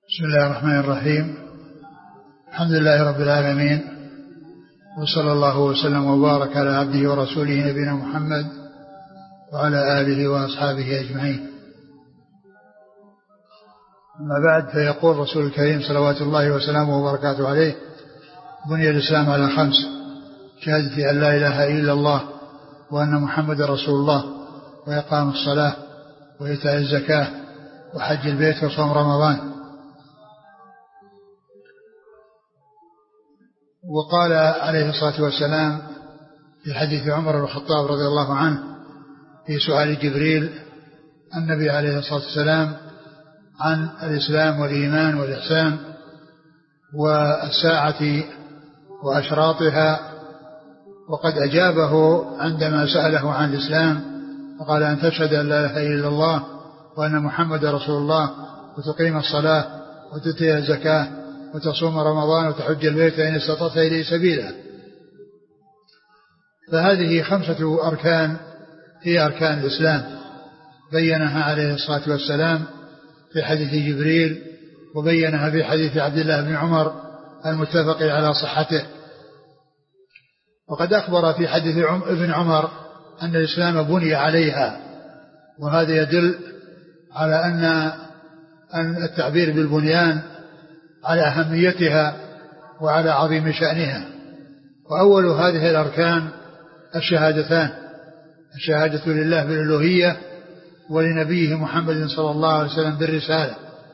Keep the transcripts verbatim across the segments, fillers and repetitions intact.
بسم الله الرحمن الرحيم. الحمد لله رب العالمين، وصلى الله وسلم وبارك على عبده ورسوله نبينا محمد وعلى آله وأصحابه أجمعين. أما بعد، فيقول رسول الكريم صلوات الله وسلامه وبركاته عليه: بني الإسلام على خمس: شهادة أن لا إله إلا الله وأن محمد رسول الله، وإقام الصلاة، وإيتاء الزكاة، وحج البيت، وصوم رمضان. وقال عليه الصلاة والسلام في حديث عمر بن الخطاب رضي الله عنه في سؤال جبريل النبي عليه الصلاة والسلام عن الإسلام والإيمان والإحسان والساعة وأشراطها، وقد أجابه عندما سأله عن الإسلام فقال: أن تشهد أن لا إله إلا الله وأن محمد رسول الله، وتقيم الصلاة، وتؤتي الزكاة، وتصوم رمضان، وتحج البيت إن استطعت إليه سبيلا. فهذه خمسة أركان هي أركان الإسلام، بينها عليه الصلاة والسلام في حديث جبريل، وبينها في حديث عبد الله بن عمر المتفق على صحته. وقد أخبر في حديث ابن عمر أن الإسلام بني عليها، وهذا يدل على أن التعبير بالبنيان على أهميتها وعلى عظيم شأنها. وأول هذه الأركان الشهادتان: الشهادة لله بالألوهية، ولنبيه محمد صلى الله عليه وسلم بالرسالة.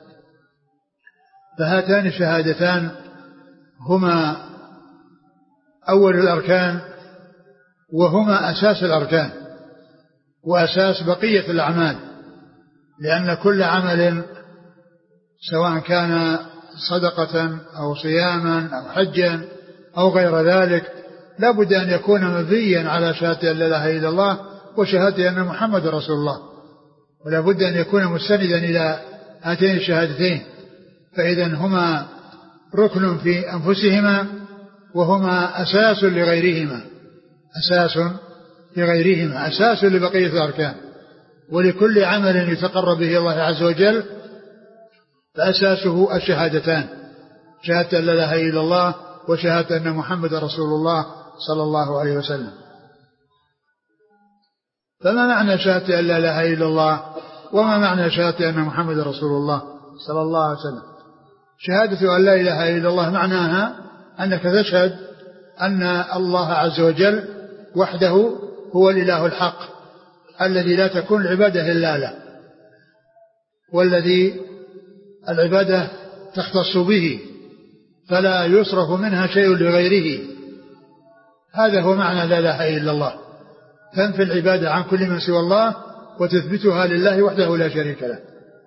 فهاتان الشهادتان هما أول الأركان، وهما أساس الأركان وأساس بقية الأعمال، لأن كل عمل سواء كان صدقة أو صياما أو حجا أو غير ذلك لا بد أن يكون مبنيا على شهادة أن لا إله إلا الله وشهادة أن محمد رسول الله، ولا بد أن يكون مستندا إلى هاتين الشهادتين. فإذا هما ركن في أنفسهما، وهما أساس لغيرهما أساس لغيرهما أساس لبقية الأركان. ولكل عمل يتقرب به الله عز وجل فأساسه الشهادتان: شهادة أن لا إله إلا الله وشهادة أن محمد رسول الله صلى الله عليه وسلم. فما معنى شهادة أن لا إله إلا الله، وما معنى شهادة أن محمد رسول الله صلى الله عليه وسلم؟ شهادة أن لا إله إلا الله معناها أنك تشهد أن الله عز وجل وحده هو الإله الحق الذي لا تكون العبادة إلا له، والذي العبادة تختص به فلا يصرف منها شيء لغيره. هذا هو معنى لا إله إلا الله: تنفي العبادة عن كل من سوى الله وتثبتها لله وحده لا شريك له.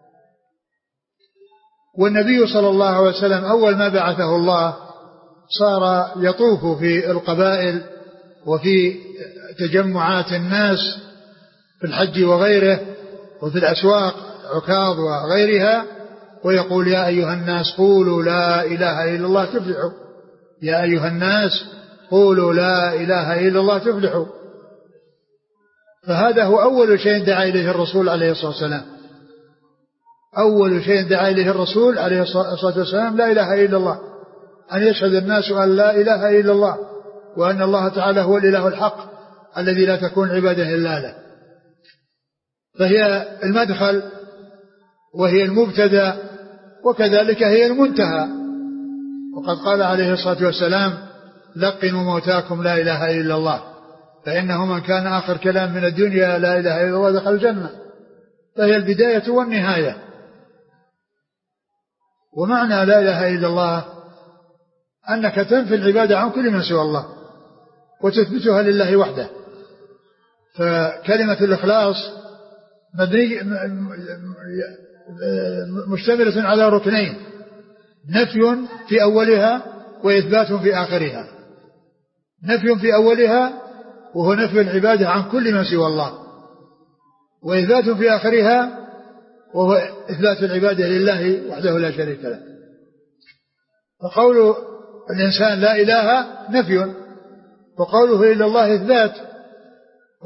والنبي صلى الله عليه وسلم أول ما بعثه الله صار يطوف في القبائل وفي تجمعات الناس في الحج وغيره، وفي الأسواق عكاظ وغيرها، ويقول: يا أيها الناس قولوا لا إله إلا الله تفلحوا، يا أيها الناس قولوا لا إله إلا الله تفلحوا. فهذا هو أول شيء دعا إليه الرسول عليه الصلاة والسلام. أول شيء دعا إليه الرسول عليه الصلاة والسلام لا إله إلا الله، أن يشهد الناس أن لا إله إلا الله، وأن الله تعالى هو الإله الحق الذي لا تكون عبادة إلا له. فهي المدخل وهي المبتدأ، وكذلك هي المنتهى. وقد قال عليه الصلاة والسلام: لقنوا موتاكم لا إله إلا الله، فإنه من كان آخر كلام من الدنيا لا إله إلا الله دخل الجنة. فهي البداية والنهاية. ومعنى لا إله إلا الله أنك تنفي العبادة عن كل من سوى الله وتثبتها لله وحده. فكلمة الإخلاص مشتملة على ركنين: نفي في أولها وإثبات في آخرها. نفي في أولها وهو نفي العبادة عن كل من سوى الله، وإثبات في آخرها وهو إثبات العبادة لله وحده لا شريك له. فقول الإنسان لا إله نفي، وقوله إلا الله إثبات.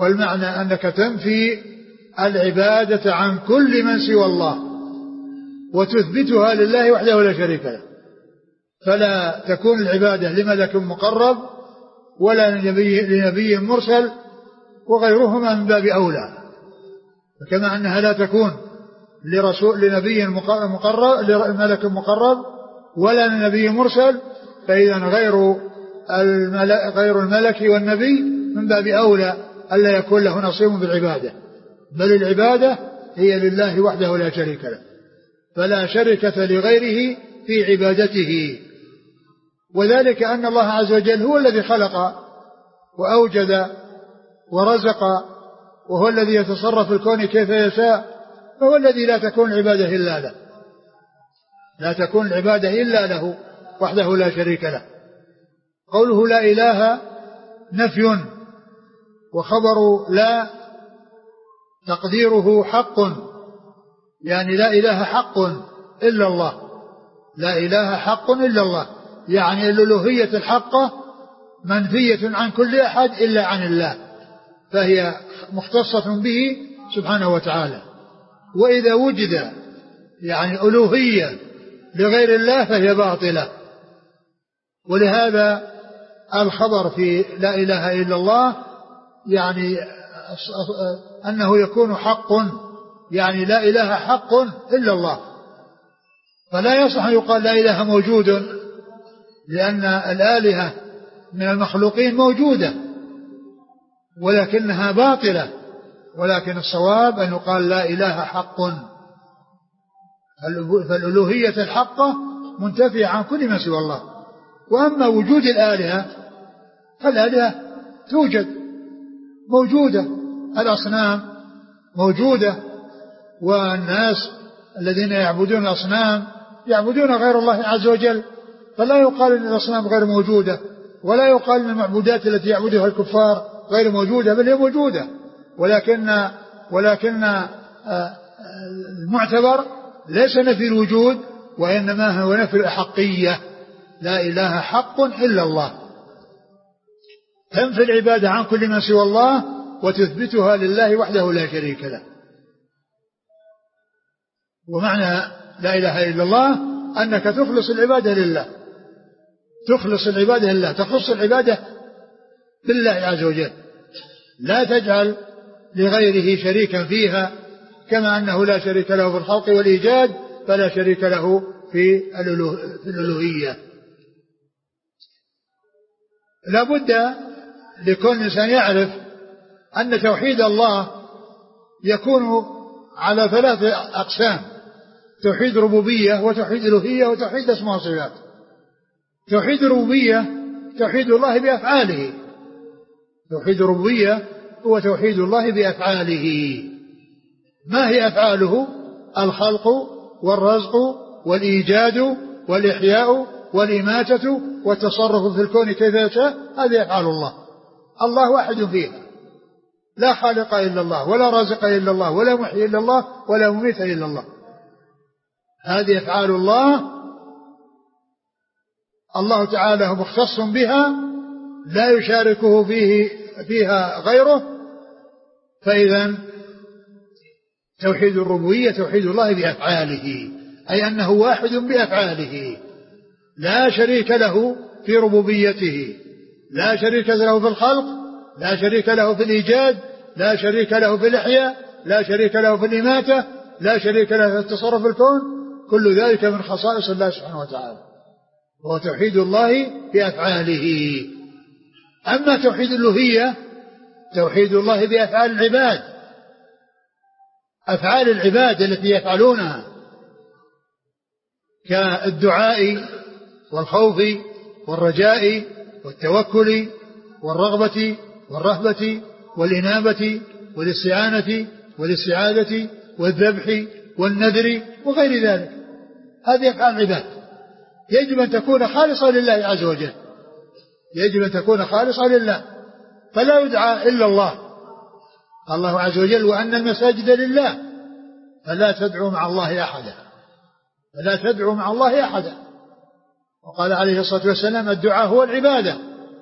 والمعنى أنك تنفي العبادة عن كل من سوى الله وتثبتها لله وحده لا شريك له، فلا تكون العبادة لملك مقرب ولا لنبي, لنبي مرسل وغيرهما من باب أولى، فكما أنها لا تكون لرسول لنبي مقرب لملك مقرب ولا لنبي مرسل، فإذا غير الملك, غير الملك والنبي من باب أولى ألا يكون له نصيب بالعبادة، بل العبادة هي لله وحده لا شريك له، فلا شركة لغيره في عبادته. وذلك أن الله عز وجل هو الذي خلق وأوجد ورزق، وهو الذي يتصرف في الكون كيف يشاء، فهو الذي لا تكون العبادة إلا له، لا تكون العبادة إلا له وحده لا شريك له. قوله لا إله نفي، وخبر لا تقديره حق، يعني لا إله حق إلا الله، لا إله حق إلا الله، يعني الألوهية الحقة منفية عن كل أحد إلا عن الله، فهي مختصة به سبحانه وتعالى. وإذا وجد يعني ألوهية لغير الله فهي باطلة. ولهذا الخبر في لا إله إلا الله يعني أنه يكون حق، يعني لا إله حق إلا الله، فلا يصح أن يقال لا إله موجود، لأن الآلهة من المخلوقين موجودة ولكنها باطلة، ولكن الصواب أن يقال لا إله حق، فالألوهية الحقة منتفية عن كل ما سوى الله. وأما وجود الآلهة فالآلهة توجد موجودة، الأصنام موجودة، والناس الذين يعبدون الأصنام يعبدون غير الله عز وجل، فلا يقال أن الأصنام غير موجودة، ولا يقال أن المعبودات التي يعبدها الكفار غير موجودة، بل هي موجودة، ولكن ولكن المعتبر ليس نفي الوجود، وإنما هو نفي الأحقية، لا إله حق إلا الله، تنفي العبادة عن كل ما سوى الله وتثبتها لله وحده لا شريك له. ومعنى لا إله إلا الله أنك تخلص العبادة لله، تخلص العبادة لله، تخص العبادة بالله عز وجل، لا تجعل لغيره شريكا فيها، كما أنه لا شريك له في الخلق والإيجاد فلا شريك له في الألوهية. لا بد لكل إنسان يعرف أن توحيد الله يكون على ثلاث أقسام: توحيد ربوبية، وتوحيد ألوهية، وتوحيد أسماء وصفات. توحيد الربوبية توحيد الله بأفعاله، توحيد الربوبية هو توحيد الله بأفعاله. ما هي أفعاله؟ الخلق والرزق والإيجاد والإحياء والإماتة والتصرف في الكون كيف يشاء، هذه أفعال الله، الله واحد فيها، لا خالق إلا الله، ولا رازق إلا الله، ولا محيي إلا الله، ولا مميت إلا الله، هذه أفعال الله، الله تعالى مختص بها لا يشاركه فيه فيها غيره. فإذا توحيد الربوبية توحيد الله بأفعاله، أي أنه واحد بأفعاله، لا شريك له في ربوبيته، لا شريك له في الخلق، لا شريك له في الإيجاد، لا شريك له في الإحياء، لا شريك له في الإماتة، لا شريك له في التصرف في الكون، كل ذلك من خصائص الله سبحانه وتعالى، وهو توحيد الله بأفعاله. أما توحيد الألوهية توحيد الله بأفعال العباد، أفعال العباد التي يفعلونها كالدعاء والخوف والرجاء والتوكل والرغبة والرهبة والإنابة والاستعانة والاستعاذة والذبح والنذر وغير ذلك، هذه أفعال العباد يجب أن تكون خالصة لله عز وجل، يجب أن تكون خالصة لله، فلا يدعى إلا الله، الله عز وجل وأن المساجد لله فلا تدعوا مع الله أحدا، فلا تدعوا مع الله أحدا. وقال عليه الصلاة والسلام الدعاء هو العبادة،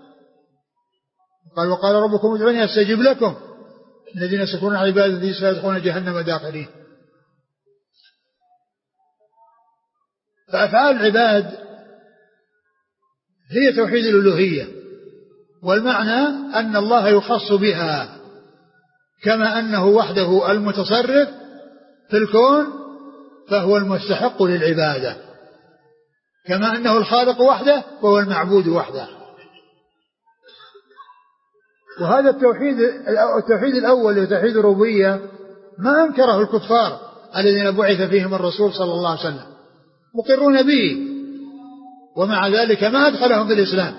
قال وقال ربكم ادعوني أستجب لكم الذين يستكبرون عن عبادتي سيدخلون جهنم داخلين. فأفعال العباد هي توحيد الألوهية، والمعنى أن الله يخص بها، كما أنه وحده المتصرف في الكون فهو المستحق للعبادة، كما أنه الخالق وحده فهو المعبود وحده. وهذا التوحيد التوحيد الأول توحيد الربوبية ما أنكره الكفار الذين بعث فيهم الرسول صلى الله عليه وسلم، مقرون به، ومع ذلك ما أدخلهم في الإسلام.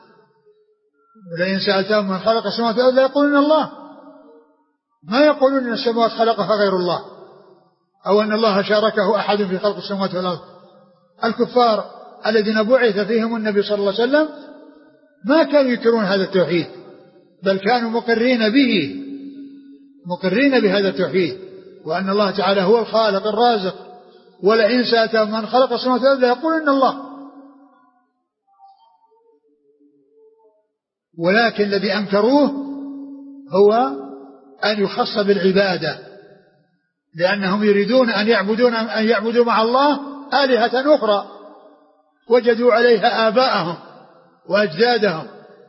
ولئن سألتهم من خلق السماوات والأرض يقولون الله، ما يقولون أن السماوات خلقها غير الله أو أن الله شاركه أحد في خلق السماوات والأرض. الكفار الذين بعث فيهم النبي صلى الله عليه وسلم ما كانوا ينكرون هذا التوحيد، بل كانوا مقرين به، مقرين بهذا التوحيد، وأن الله تعالى هو الخالق الرازق. ولئن سألتهم من خلق السماوات والأرض يقولون الله. ولكن الذي أنكروه هو أن يخص بالعبادة، لأنهم يريدون أن يعبدون أن يعبدوا مع الله آلهة أخرى وجدوا عليها آباءهم وأجدادهم،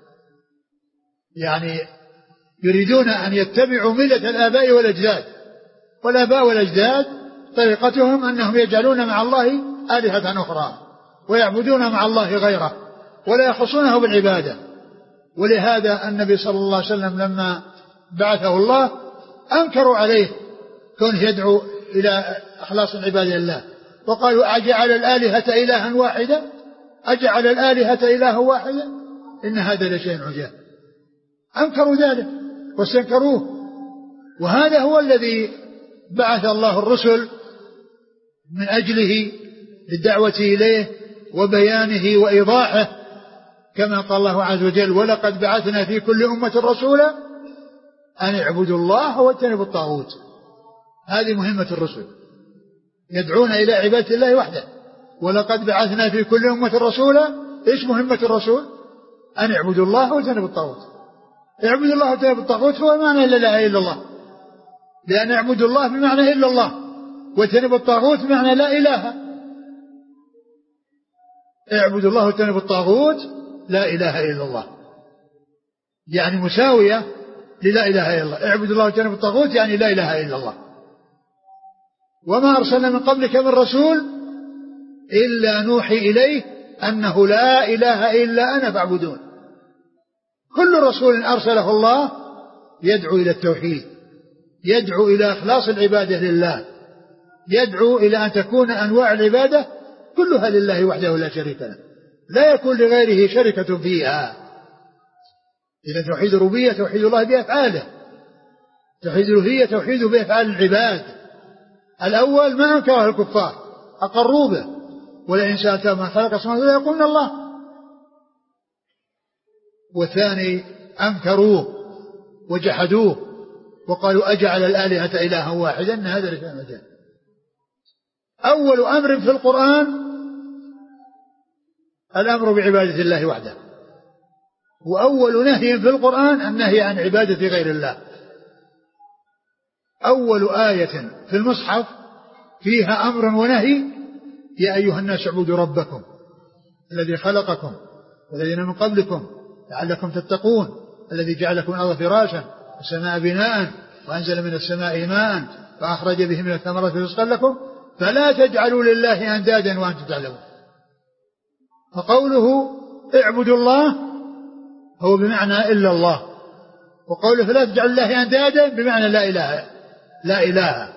يعني يريدون أن يتبعوا ملة الآباء والأجداد، والآباء والأجداد طريقتهم أنهم يجعلون مع الله آلهة أخرى ويعبدون مع الله غيره ولا يخصونه بالعبادة. ولهذا النبي صلى الله عليه وسلم لما بعثه الله أنكروا عليه كونه يدعو إلى إخلاص العبادة لله، وقالوا أجعل الآلهة إلها واحدا أجعل الآلهة إلها واحدا إن هذا لشيء عجاب. أنكروا ذلك واستنكروه، وهذا هو الذي بعث الله الرسل من أجله للدعوة إليه وبيانه وإيضاحه، كما قال الله عز وجل: ولقد بعثنا في كل أمة رسولا أن اعبدوا الله واجتنبوا الطاغوت. هذه مهمة الرسل، يدعون إلى عبادة الله وحده. ولقد بعثنا في كل أمة رسولا، إيش مهمة الرسول؟ أن اعبدوا الله واجتنبوا الطاغوت. اعبدوا الله واجتنبوا الطاغوت هو معنى لا إله إلا الله، لأن اعبدوا الله بمعنى إلا الله، واجتنبوا الطاغوت بمعنى لا إله. اعبدوا الله واجتنبوا الطاغوت لا إله إلا الله، يعني مساوية للا إله إلا الله. اعبدوا الله واجتنبوا الطاغوت يعني لا إله إلا الله. وما أرسلنا من قبلك من رسول إلا نوحي إليه أنه لا إله إلا أنا فاعبدون. كل رسول أرسله الله يدعو إلى التوحيد، يدعو إلى إخلاص العبادة لله، يدعو إلى أن تكون أنواع العبادة كلها لله وحده لا شريك له، لا يكون لغيره شركة فيها. إذا توحيد الربوبية توحيد الله بأفعاله، توحيد الألوهية توحيده بأفعال العباد. الأول ما أنكره الكفار، أقروا به: ولئن سألتهم من خلق السماوات والأرض يقولون الله. والثاني أنكروه وجحدوه وقالوا أجعل الآلهة إلها واحدا إن هذا لشيء عجاب. أول أمر في القرآن الأمر بعبادة الله وحده، وأول نهي في القرآن النهي عن عبادة غير الله. أول آية في المصحف فيها أمر ونهي: يا أيها الناس اعبدوا ربكم الذي خلقكم والذين من قبلكم لعلكم تتقون الذي جعل لكم الأرض فراشا والسماء بناء وأنزل من السماء ماء فأخرج به من الثمرات رزقا لكم فلا تجعلوا لله أندادا وأنتم تعلمون. فقوله اعبدوا الله هو بمعنى إلا الله، وقوله فلا تجعلوا لله أندادا بمعنى لا إله لا إله.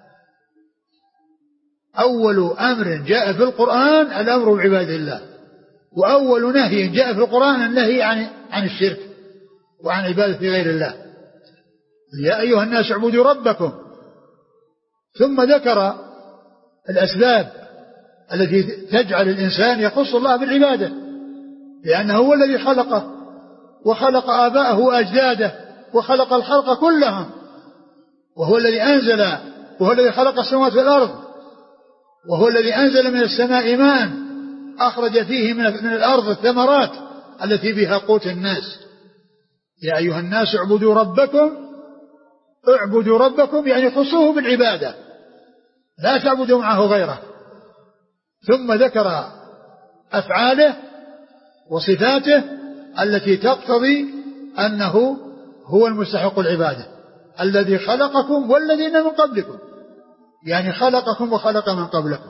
أول أمر جاء في القرآن الأمر بعبادة الله، وأول نهي جاء في القرآن النهي عن عن الشرك وعن عبادة غير الله. يا أيها الناس اعبدوا ربكم، ثم ذكر الأسباب التي تجعل الإنسان يخص الله بالعبادة، لأنه هو الذي خلقه وخلق آباءه وأجداده وخلق الخلق كلهم، وهو الذي أنزل، وهو الذي خلق السماوات والأرض، وهو الذي أنزل من السماء ماء أخرج فيه من الأرض الثمرات التي بها قوت الناس. يا أيها الناس اعبدوا ربكم، اعبدوا ربكم يعني خصوه بالعبادة، لا تعبدوا معه غيره. ثم ذكر أفعاله وصفاته التي تقتضي أنه هو المستحق العبادة، الذي خلقكم والذين من قبلكم، يعني خلقكم وخلق من قبلكم،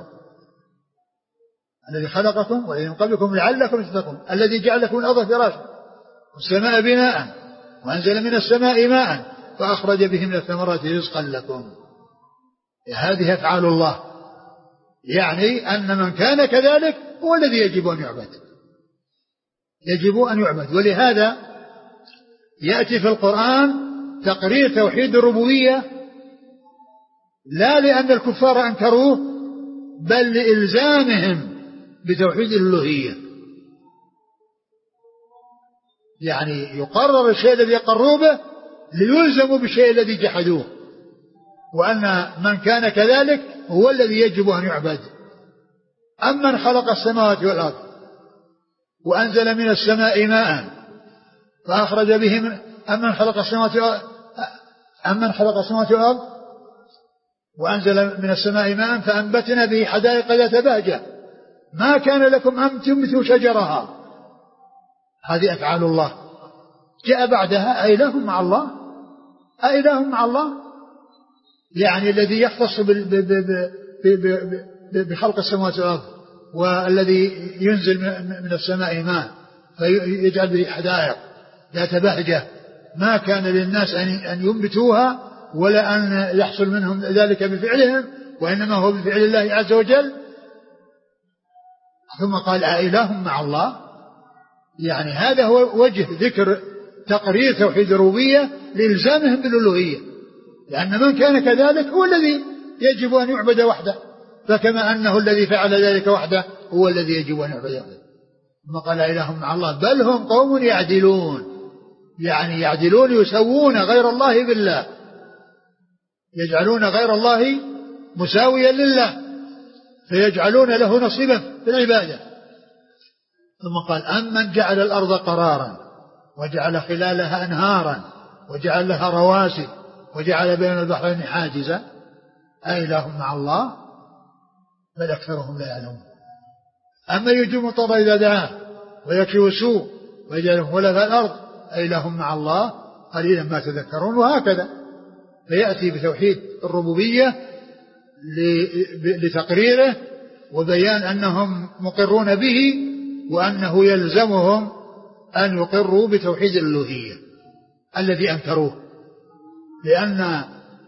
الذي خلقكم والذين من قبلكم لعلكم تتقون، الذي جعل لكم الأرض فراشا والسماء بناء وأنزل من السماء ماء فأخرج به من الثمرات رزقا لكم. هذه أفعال الله، يعني أن من كان كذلك هو الذي يجب أن يعبد، يجب أن يعبد. ولهذا يأتي في القرآن تقرير توحيد الربوبية لا لأن الكفار أنكروه بل لإلزامهم بتوحيد الألوهية، يعني يقرر الشيء الذي يقروا به ليلزموا بالشيء الذي جحدوه، وأن من كان كذلك هو الذي يجب أن يعبد. أمن خلق السماوات والأرض وأنزل من السماء ماء فأخرج به من أمن خلق السماوات أمن خلق السماوات والأرض وأنزل من السماء ماء فأنبتنا به حدائق ذات بهجة ما كان لكم أن تنبتوا شجرها. هذه أفعال الله. جاء بعدها أإله مع الله، أإله مع الله، يعني الذي يختص بخلق السماوات والأرض والذي ينزل من السماء ماء فيجعل به حدائق ذات بهجة ما كان للناس أن ينبتوها ولا أن يحصل منهم ذلك بفعلهم، وإنما هو بفعل الله عز وجل. ثم قال أإله مع الله، يعني هذا هو وجه ذكر تقرير توحيد الربوبية لإلزامهم بالألوهية، لأن من كان كذلك هو الذي يجب أن يعبد وحده، فكما أنه الذي فعل ذلك وحده هو الذي يجب أن يعبد وحده. ثم قال إله مع الله بل هم قوم يعدلون، يعني يعدلون يسوون غير الله بالله، يجعلون غير الله مساويا لله فيجعلون له نصيبا في العبادة. ثم قال أمن جعل الأرض قرارا وجعل خلالها أنهارا وجعل لها رواسي وجعل بين البحرين حاجزا أإله مع الله بل أكثرهم لا يعلمون. أما يجيب المضطر إذا دعاه ويكشف السوء ويجعلهم خلفاء الأرض أإله مع الله قليلا ما تذكرون. وهكذا فيأتي بتوحيد الربوبية لتقريره وبيان أنهم مقرون به وأنه يلزمهم أن يقروا بتوحيد الألوهية الذي أنكروه، لأن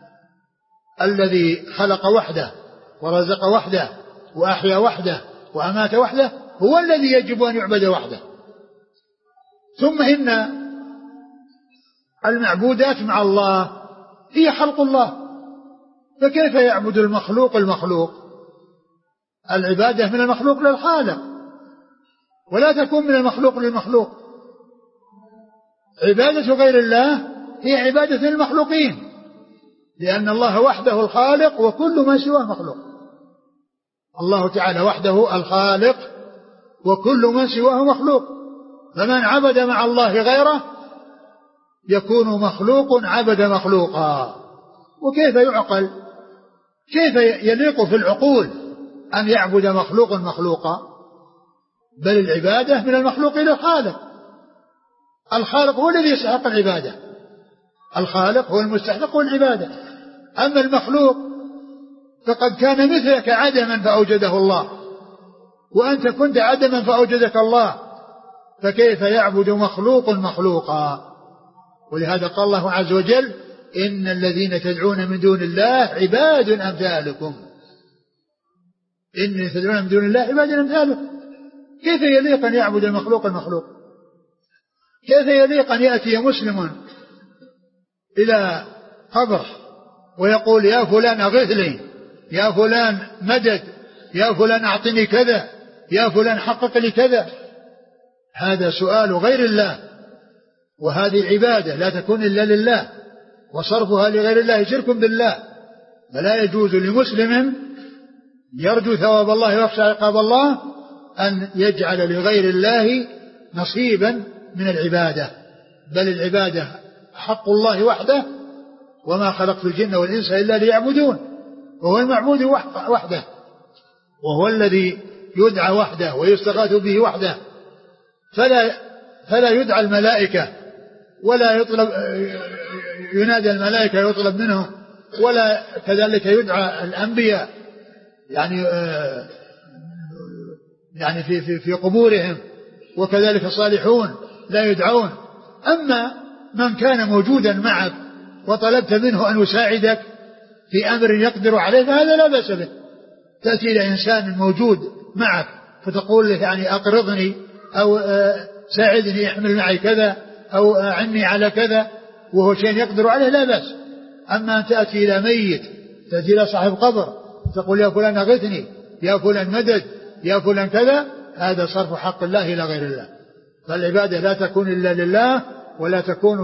الذي خلق وحده ورزق وحده وأحيا وحده وأمات وحده هو الذي يجب أن يعبد وحده. ثم إن المعبودات مع الله هي خلق الله، فكيف يعبد المخلوق المخلوق؟ العبادة من المخلوق للخالق ولا تكون من المخلوق للمخلوق. عبادة غير الله هي عبادة المخلوقين، لأن الله وحده الخالق وكل ما سواه مخلوق. الله تعالى وحده الخالق وكل ما سواه مخلوق، فمن عبد مع الله غيره يكون مخلوق عبد مخلوقا. وكيف يعقل؟ كيف يليق في العقول أن يعبد مخلوق مخلوقا؟ بل العبادة من المخلوق إلى الخالق. الخالق هو الذي يستحق العبادة، الخالق هو المستحق العبادة. أما المخلوق فقد كان مثلك عدما فأوجده الله، وأنت كنت عدما فأوجدك الله، فكيف يعبد مخلوق مخلوقا؟ ولهذا قال الله عز وجل إن الذين تدعون من دون الله عباد أمثالكم، إن تدعون من دون الله عباد أمثالكم. كيف يليق أن يعبد المخلوق المخلوق؟ كيف يليق أن يأتي مسلم إلى قبر ويقول يا فلان أغثني، يا فلان مدد، يا فلان أعطني كذا، يا فلان حقق لي كذا؟ هذا سؤال غير الله، وهذه عبادة لا تكون إلا لله، وصرفها لغير الله شرك بالله. فلا يجوز لمسلم يرجو ثواب الله ويخشى عقاب الله أن يجعل لغير الله نصيبا من العبادة، بل العبادة حق الله وحده، وما خلقت الجن والإنس إلا ليعبدون، وهو المعبود وحده، وهو الذي يدعى وحده ويستغاث به وحده، فلا فلا يدعى الملائكة ولا يطلب ينادى الملائكة يطلب منهم، ولا كذلك يدعى الأنبياء يعني يعني في في في قبورهم، وكذلك الصالحون لا يدعون. أما من كان موجودا معك وطلبت منه أن يساعدك في أمر يقدر عليه فهذا لا بأس به. تأتي إلى إنسان موجود معك فتقول له يعني أقرضني أو ساعدني احمل معي كذا أو أعني على كذا وهو شيء يقدر عليه لا بأس. أما أن تأتي إلى ميت، تأتي إلى صاحب قبر تقول يا فلان أغثني، يا فلان مدد، يا فلان كذا، هذا صرف حق الله إلى غير الله. فالعبادة لا تكون إلا لله ولا تكون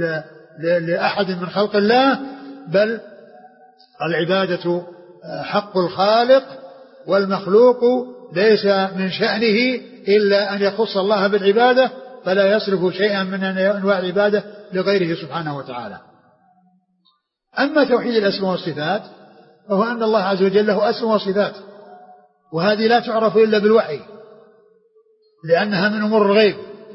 لأحد من خلق الله، بل العبادة حق الخالق، والمخلوق ليس من شأنه إلا أن يخص الله بالعبادة، فلا يصرف شيئا من أنواع العبادة لغيره سبحانه وتعالى. أما توحيد الأسماء والصفات فهو أن الله عز وجل له أسماء وصفات، وهذه لا تعرف إلا بالوحي لأنها من أمور الغيب،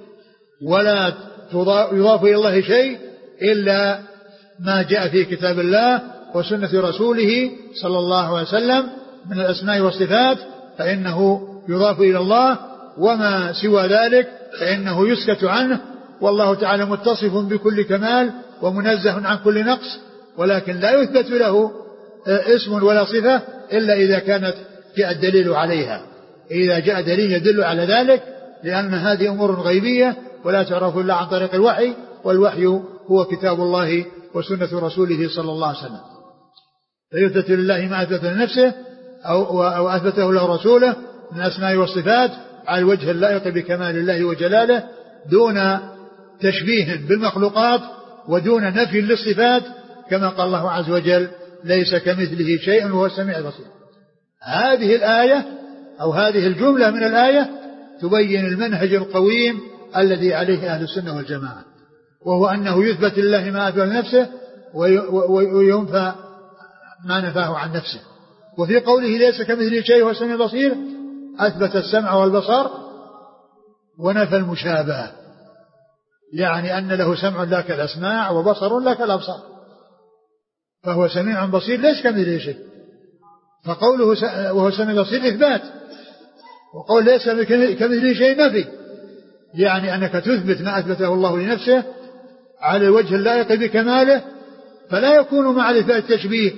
ولا يضاف إلى الله شيء إلا ما جاء في كتاب الله وسنة رسوله صلى الله عليه وسلم من الأسماء والصفات، فإنه يضاف إلى الله، وما سوى ذلك فإنه يسكت عنه. والله تعالى متصف بكل كمال ومنزه عن كل نقص، ولكن لا يثبت له اسم ولا صفة إلا إذا كانت جاء الدليل عليها، إذا جاء دليل يدل على ذلك، لأن هذه أمور غيبية ولا تعرف إلا عن طريق الوحي، والوحي هو كتاب الله وسنة رسوله صلى الله عليه وسلم. فيثبت لله ما أثبت لنفسه أو, أو أثبته له رسوله من الأسماء والصفات على الوجه اللائق بكمال الله وجلاله، دون تشبيه بالمخلوقات ودون نفي للصفات، كما قال الله عز وجل ليس كمثله شيء وهو السميع البصير. هذه الآية أو هذه الجملة من الآية تبين المنهج القويم الذي عليه أهل السنة والجماعة، وهو أنه يثبت لله ما أثبت لنفسه وينفى ما نفاه عن نفسه. وفي قوله ليس كمثله شيء وهو السميع البصير أثبت السمع والبصر ونفى المشابهة، يعني أن له سمع لا كالأسماع وبصر لا كالأبصار، فهو سميع بصير ليس كمثله شيء. فقوله وهو سميع بصير إثبات، وقول ليس كمثله شيء نفي، يعني أنك تثبت ما أثبته الله لنفسه على الوجه اللائق بكماله، فلا يكون مع الإثبات تشبيه،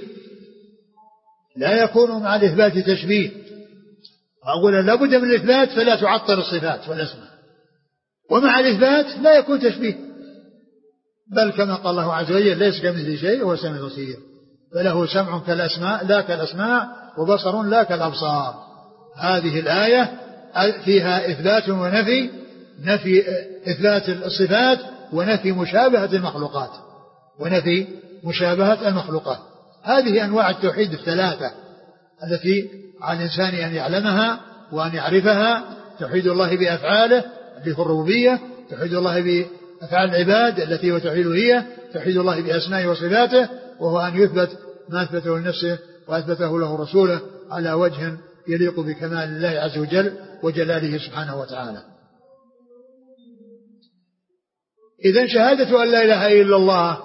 لا يكون مع الإثبات تشبيه. أولا لابد من الإثبات فلا تعطل الصفات والأسماء، ومع الإثبات لا يكون تشبيه، بل كما قال الله عز وجل ليس كمثله شيء وهو السميع البصير، فله سمع كالأسماء لا كالأسماع وبصر لا كالأبصار. هذه الآية فيها إثبات ونفي، نفي إثبات الصفات ونفي مشابهة المخلوقات، ونفي مشابهة المخلوقات. هذه أنواع التوحيد الثلاثة التي على الإنسان أن يعلمها وأن يعرفها: توحيد الله بأفعاله التي هو الربوبية، توحيد الله بأفعال العباد التي هو توحيد الألوهية، توحيد الله بأسمائه وصفاته وهو أن يثبت ما أثبته لنفسه وأثبته له رسوله على وجه يليق بكمال الله عز وجل وجلاله سبحانه وتعالى. إذن شهادة أن لا إله إلا الله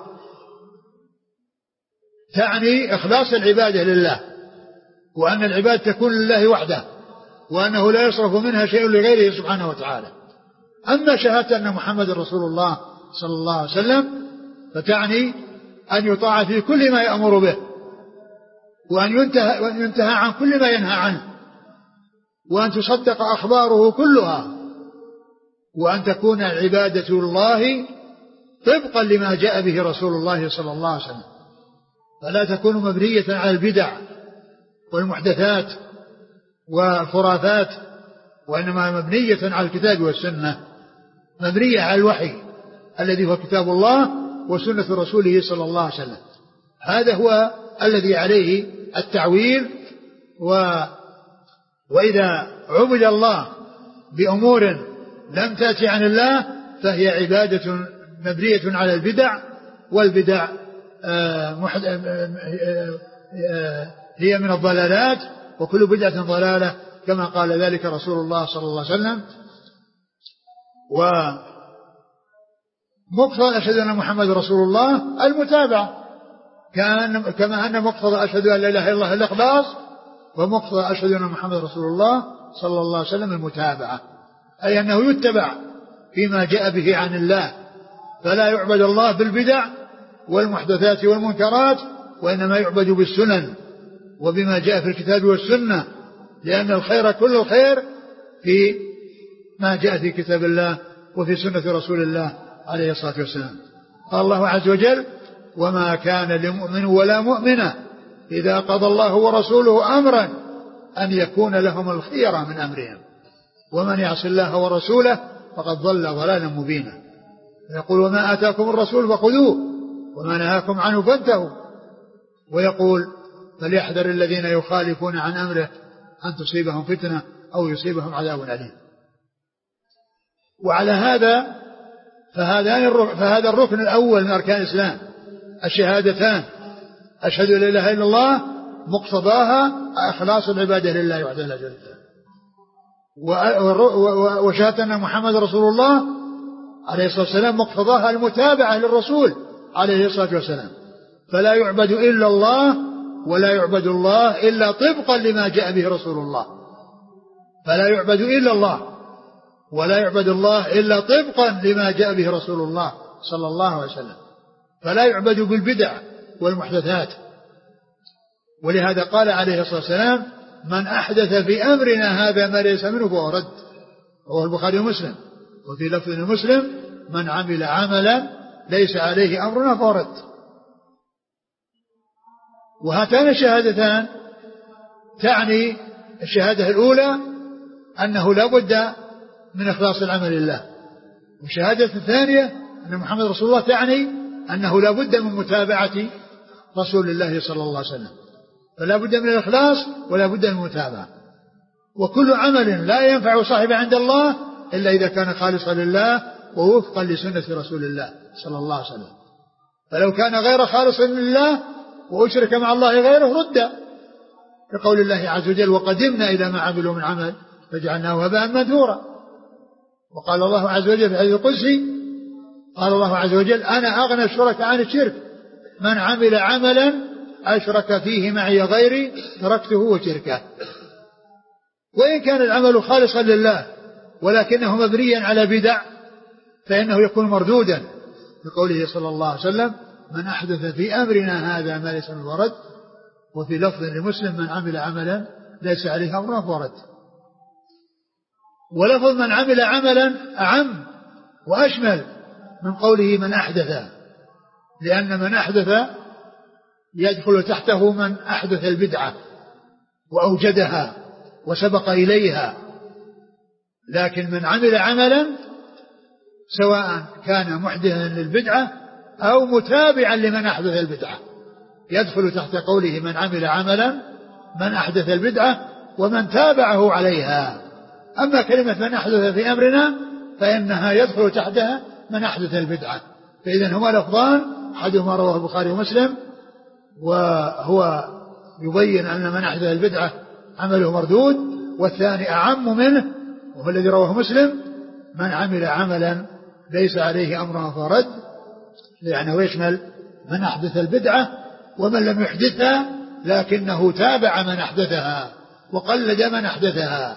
تعني إخلاص العبادة لله، وأن العبادة تكون لله وحده، وأنه لا يصرف منها شيء لغيره سبحانه وتعالى. أما شهادة أن محمد رسول الله صلى الله عليه وسلم فتعني أن يطاع في كل ما يأمر به، وأن ينتهى, وأن ينتهى عن كل ما ينهى عنه، وأن تصدق أخباره كلها، وأن تكون العبادة لله طبقا لما جاء به رسول الله صلى الله عليه وسلم، فلا تكون مبنية على البدع والمحدثات والخرافات، وإنما مبنية على الكتاب والسنة، مبنية على الوحي الذي هو كتاب الله وسنة رسوله صلى الله عليه وسلم. هذا هو الذي عليه التعويل. و وإذا عبد الله بأمور لم تأتي عن الله فهي عبادة مبنية على البدع، والبدع هي من الضلالات، وكل بدعة ضلالة كما قال ذلك رسول الله صلى الله عليه وسلم. ومقتضى أشهد أن محمد رسول الله المتابعة، كان كما أن مقتضى أشهد أن لا إله إلا الله الإخلاص، ومقتضى أشهد أن محمد رسول الله صلى الله عليه وسلم المتابعة، أي أنه يتبع فيما جاء به عن الله، فلا يعبد الله بالبدع والمحدثات والمنكرات، وإنما يعبد بالسنن وبما جاء في الكتاب والسنة، لأن الخير كل الخير في ما جاء في كتاب الله وفي سنة رسول الله عليه الصلاة والسلام. قال الله عز وجل: وما كان لمؤمن ولا مؤمنة إذا قضى الله ورسوله أمرا أن يكون لهم الخيرة من أمرهم ومن يعص الله ورسوله فقد ضل ضلالا مبينا. يقول: وما آتاكم الرسول فخذوه وما نهاكم عنه فانتهوا. ويقول: فليحذر الذين يخالفون عن أمره أن تصيبهم فتنة أو يصيبهم عذاب أليم. وعلى هذا فهذا الركن الأول من أركان الإسلام الشهادتان، أشهد أن لا إله إلا الله مقتضاها إخلاص العبادة لله وحده لا شريك له، وشهادة أن محمد رسول الله عليه الصلاة والسلام مقتضاها المتابعة للرسول عليه الصلاة والسلام، فلا يعبد إلا الله ولا يعبد الله إلا طبقا لما جاء به رسول الله، فلا يعبد إلا الله ولا يعبد الله إلا طبقا لما جاء به رسول الله صلى الله عليه وسلم، فلا يعبد بالبدع والمحدثات. ولهذا قال عليه الصلاة والسلام: من أحدث في أمرنا هذا ما ليس منه فهو رد، رواه البخاري ومسلم. وفي لفظ مسلم: من عمل عملا ليس عليه أمرنا فهو رد. وهاتان الشهادتان تعني الشهادة الأولى أنه لا بد من إخلاص العمل لله، والشهادة الثانية أن محمد رسول الله تعني أنه لا بد من متابعة رسول الله صلى الله عليه وسلم، فلا بد من الإخلاص ولا بد من المتابعة. وكل عمل لا ينفع صاحبه عند الله إلا إذا كان خالصا لله ووفقا لسنة رسول الله صلى الله عليه وسلم، فلو كان غير خالص لله وأشرك مع الله غيره رد، كقول الله عز وجل: وقدمنا إلى ما عملوا من عمل فجعلناه هباء منثورا. وقال الله عز وجل في الحديث القدسي: قال الله عز وجل: أنا أغنى الشركاء عن الشرك، من عمل عملا أشرك فيه معي غيري تركته وشركه. وإن كان العمل خالصا لله ولكنه مبنيا على بدع فإنه يكون مردودا، بقوله صلى الله عليه وسلم: من أحدث في أمرنا هذا ما ليس منه ورد. وفي لفظ لمسلم: من عمل عملا ليس عليه أمرنا فهو رد. ولفظ من عمل عملا أعم وأشمل من قوله من أحدث، لأن من أحدث يدخل تحته من أحدث البدعة وأوجدها وسبق إليها، لكن من عمل عملا سواء كان محدثا للبدعة أو متابعا لمن أحدث البدعة يدخل تحت قوله من عمل عملا من أحدث البدعة ومن تابعه عليها. أما كلمة من أحدث في أمرنا فإنها يدخل تحتها من أحدث البدعة. فإذن هما لفظان، أحدهما رواه البخاري ومسلم وهو يبين أن من أحدث البدعة عمله مردود، والثاني أعم منه وهو الذي رواه مسلم: من عمل عملا ليس عليه أمرنا فهو رد، لأنه يشمل من أحدث البدعة ومن لم يحدثها لكنه تابع من أحدثها وقلد من أحدثها.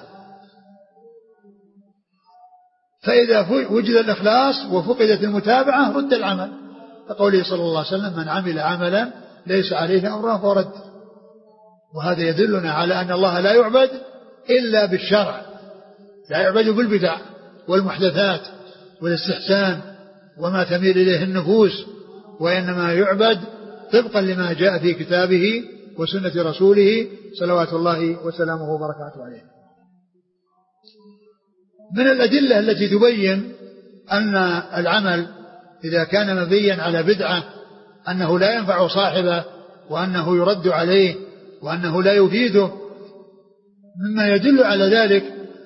فإذا وجد الإخلاص وفقدت المتابعة رد العمل، فقوله صلى الله عليه وسلم: من عمل عملا ليس عليه أمرنا فهو رد. وهذا يدلنا على أن الله لا يعبد إلا بالشرع، لا يعبد بالبدع والمحدثات والاستحسان وما تميل إليه النفوس، وإنما يعبد طبقا لما جاء في كتابه وسنة رسوله صلوات الله وسلامه وبركاته عليه. من الأدلة التي تبين أن العمل إذا كان مبنيا على بدعة أنه لا ينفع صاحبه وأنه يرد عليه وأنه لا يفيده، مما يدل على ذلك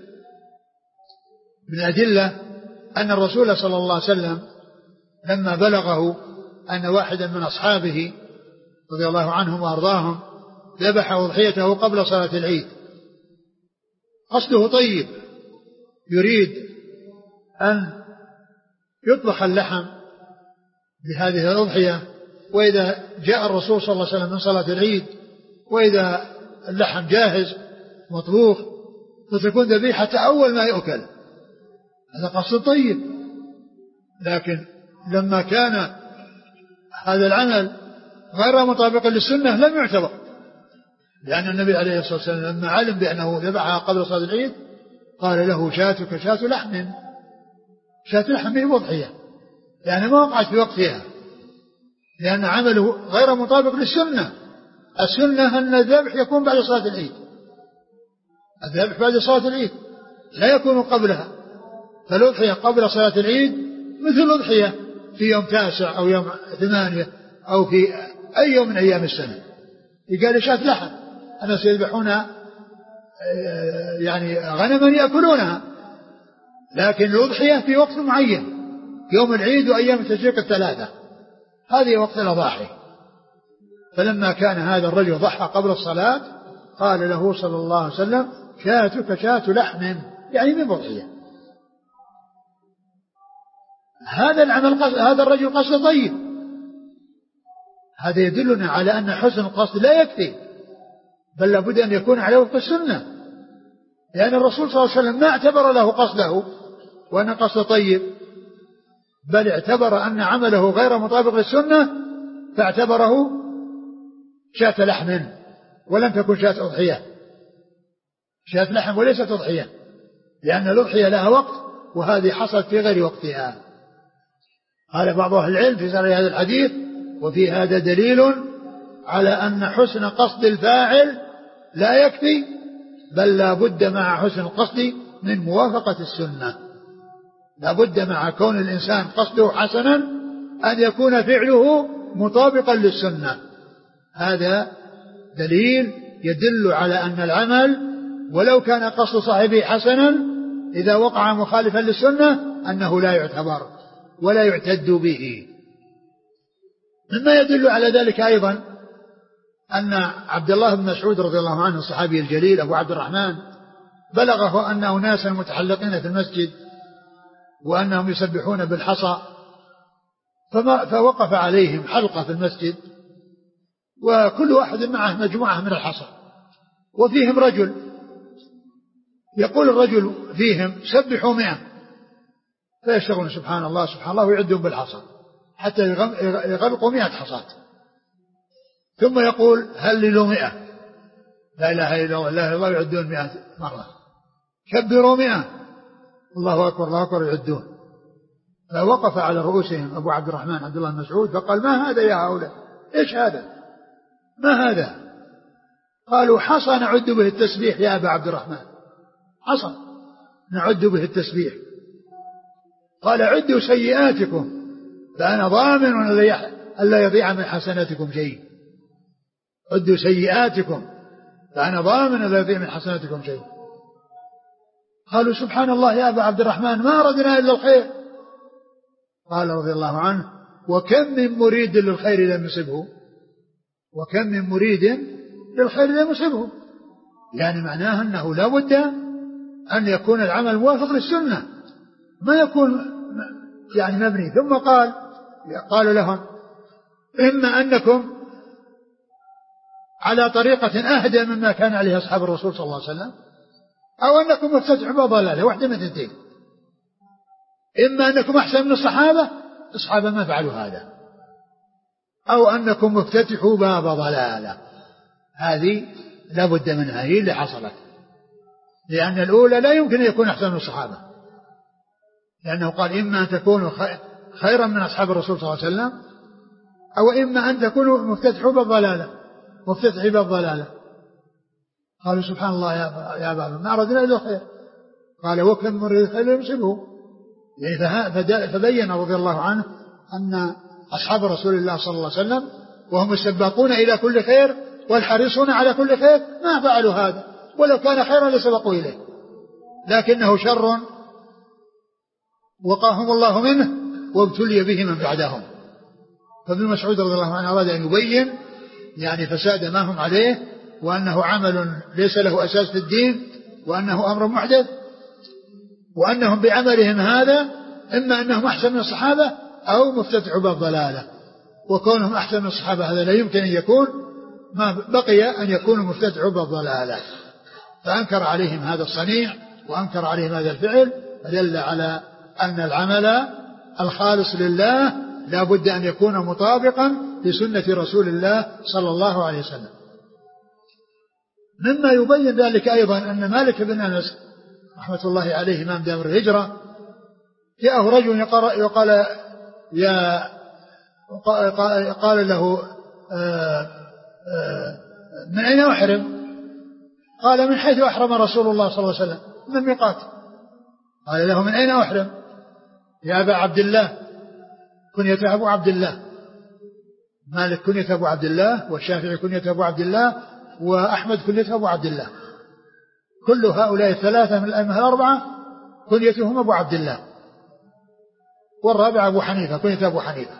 من الأدلة أن الرسول صلى الله عليه وسلم لما بلغه أن واحدا من أصحابه رضي الله عنهم وأرضاهم ذبح أضحيته قبل صلاة العيد، قصده طيب، يريد أن يطبخ اللحم بهذه الأضحية، وإذا جاء الرسول صلى الله عليه وسلم من صلاة العيد وإذا اللحم جاهز مطبوخ فتكون ذبيحة أول ما يؤكل، هذا قصد طيب. لكن لما كان هذا العمل غير مطابق للسنة لم يعتبر، لأن النبي عليه الصلاة والسلام لما علم بأنه ذبحها قبل صلاة العيد قال له شاتك شات لحم، شات لحم به مضحية، يعني ما وقعت في وقتها، لأن عمله غير مطابق للسنة. السنة أن الذبح يكون بعد صلاة العيد، الذبح بعد صلاة العيد لا يكون قبلها، فالأضحية قبل صلاة العيد مثل الأضحية في يوم تاسع أو يوم ثمانية أو في أي يوم من أيام السنة. يقال شات لحم، الناس يذبحون يعني غنما يأكلونها، لكن الأضحية في وقت معين، يوم العيد وأيام التشريق الثلاثة، هذه وقت الأضاحي. فلما كان هذا الرجل ضحى قبل الصلاة قال له صلى الله عليه وسلم شاتك شات لحم، يعني من أضحية. هذا العمل قصد، هذا الرجل قصد طيب، هذا يدلنا على أن حسن القصد لا يكفي، بل لابد أن يكون على وفق السنة، لأن الرسول صلى الله عليه وسلم ما اعتبر له قصده وأن قصد طيب، بل اعتبر أن عمله غير مطابق للسنة فاعتبره شاة لحم ولم تكن شاة أضحية، شاة لحم وليست أضحية، لأن الأضحية لها وقت وهذه حصلت في غير وقتها. قال بعض أهل العلم في شرح هذا الحديث وفي هذا دليل على أن حسن قصد الفاعل لا يكفي، بل لا بد مع حسن القصد من موافقة السنة، لا بد مع كون الإنسان قصده حسنا أن يكون فعله مطابقا للسنة. هذا دليل يدل على أن العمل ولو كان قصد صاحبه حسنا إذا وقع مخالفا للسنة أنه لا يعتبر ولا يعتد به. مما يدل على ذلك أيضا أن عبد الله بن مسعود رضي الله عنه الصحابي الجليل أبو عبد الرحمن بلغه أن أناسا متحلقين في المسجد وأنهم يسبحون بالحصى، فوقف عليهم حلقة في المسجد وكل واحد معه مجموعة من الحصى، وفيهم رجل يقول الرجل فيهم سبحوا مئة، فيشتغلون سبحان الله سبحان الله ويعدون بالحصى حتى يغرقوا مئة حصاة، ثم يقول هللوا مئة، لا إله إلا الله لا إله إلا الله، يعدون مئة مرة، كبروا مئة، الله أكبر الله أكبر، يعدون. فوقف على رؤوسهم أبو عبد الرحمن عبد الله المسعود فقال ما هذا يا هؤلاء، إيش هذا، ما هذا؟ قالوا حصى نعد به التسبيح يا أبا عبد الرحمن، حصى نعد به التسبيح. قال عدوا سيئاتكم فأنا ضامن ألا يضيع من حسناتكم شيء، عدوا سيئاتكم فأنا ضامن ألا يضيع من حسناتكم شيء. قالوا سبحان الله يا أبا عبد الرحمن ما أردنا إلا الخير. قال رضي الله عنه وكم من مريد للخير لم يصبه، وكم من مريد للخير لم يصبه، يعني معناه أنه لا بد أن يكون العمل موافق للسنة، ما يكون يعني مبني. ثم قال قال لهم إما أنكم على طريقة أهدى مما كان عليه أصحاب الرسول صلى الله عليه وسلم، أو أنكم مفتتحوا ضلالة، واحدة من اثنتين، إما أنكم أحسن من الصحابة، الصحابة ما فعلوا هذا، أو أنكم مفتتحوا باب ضلالة، هذه لا بد منها، هي اللي حصلت، لأن الأولى لا يمكن أن يكون أحسن من الصحابة، لأنه قال إما أن تكونوا خيرا من أصحاب الرسول صلى الله عليه وسلم، أو إما أن تكونوا مفتتحوا باب ضلالة، مفتتحوا باب ضلالة. قالوا سبحان الله يا أبا ما أردنا إلا الخير. قال وكم مريد الخير يمسكه، يعني فبين رضي الله عنه أن أصحاب رسول الله صلى الله عليه وسلم وهم السباقون إلى كل خير والحريصون على كل خير ما فعلوا هذا، ولو كان خيرا لسبقوا إليه، لكنه شر وقاهم الله منه وابتلي به من بعدهم. فابن مسعود رضي الله عنه أراد أن يبين يعني فساد ما هم عليه، وأنه عمل ليس له أساس في الدين، وأنه أمر محدث، وأنهم بعملهم هذا إما أنهم أحسن من الصحابة أو مفتتحوا بالضلالة، وكونهم أحسن من الصحابة هذا لا يمكن أن يكون، ما بقي أن يكونوا مفتتحوا بالضلالة. فأنكر عليهم هذا الصنيع وأنكر عليهم هذا الفعل، فدل على أن العمل الخالص لله لا بد أن يكون مطابقا لسنة رسول الله صلى الله عليه وسلم. مما يبين ذلك أيضا أن مالك بن أنس رحمة الله عليه إمام دار الهجرة جاءه رجل يقال يا قال له آآ آآ من أين أحرم؟ قال من حيث أحرم رسول الله صلى الله عليه وسلم، من الميقات. قال له من أين أحرم؟ يا أبا عبد الله، كنية أبو عبد الله. مالك كنية أبو عبد الله، والشافعي كنية أبو عبد الله، وأحمد كنية أبو عبد الله. كل هؤلاء الثلاثة من الأئمة الأربعة كنيتهم أبو عبد الله، والرابع أبو حنيفة كنية أبو حنيفة.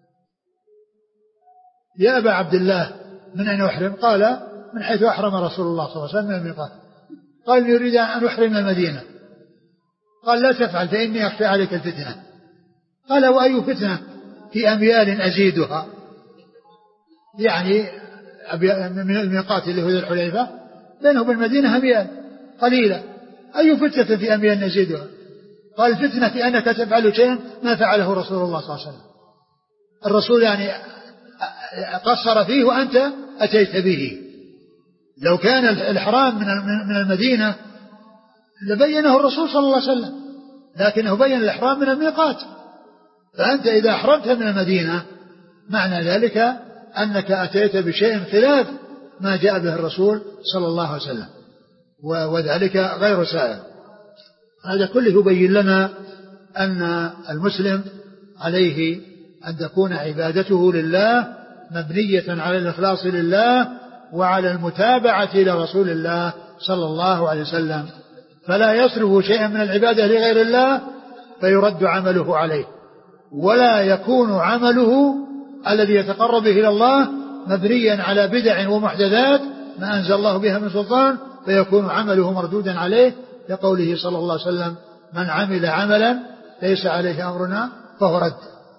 يا أبا عبد الله من أين أحرم؟ قال من حيث أحرم رسول الله صلى الله عليه وسلم من الميقات. قال يريد أن أحرم المدينة. قال لا تفعل فإني أخشى عليك الفتنة. قال وأي فتنة في أميال أزيدها، يعني من الميقات اللي هو ذي الحليفة بينه وبين المدينة أميال قليلة، أي فتنة في أميال نزيدها؟ قال الفتنة في أنك تفعل شيئا ما فعله رسول الله صلى الله عليه وسلم. الرسول يعني قصر فيه وأنت أتيت به. لو كان الإحرام من المدينة لبينه الرسول صلى الله عليه وسلم، لكنه بين الإحرام من الميقات. فأنت إذا أحرمت من المدينة معنى ذلك أنك أتيت بشيء خلاف ما جاء به الرسول صلى الله عليه وسلم، وذلك غير سائغ. هذا كله يبين لنا أن المسلم عليه أن تكون عبادته لله مبنية على الإخلاص لله وعلى المتابعة لرسول الله صلى الله عليه وسلم، فلا يصرف شيئا من العبادة لغير الله فيرد عمله عليه، ولا يكون عمله الذي يتقرب إلى الله مبنيا على بدع ومحدثات ما أنزل الله بها من سلطان فيكون عمله مردودا عليه، لقوله صلى الله عليه وسلم من عمل عملا ليس عليه أمرنا فهو رد.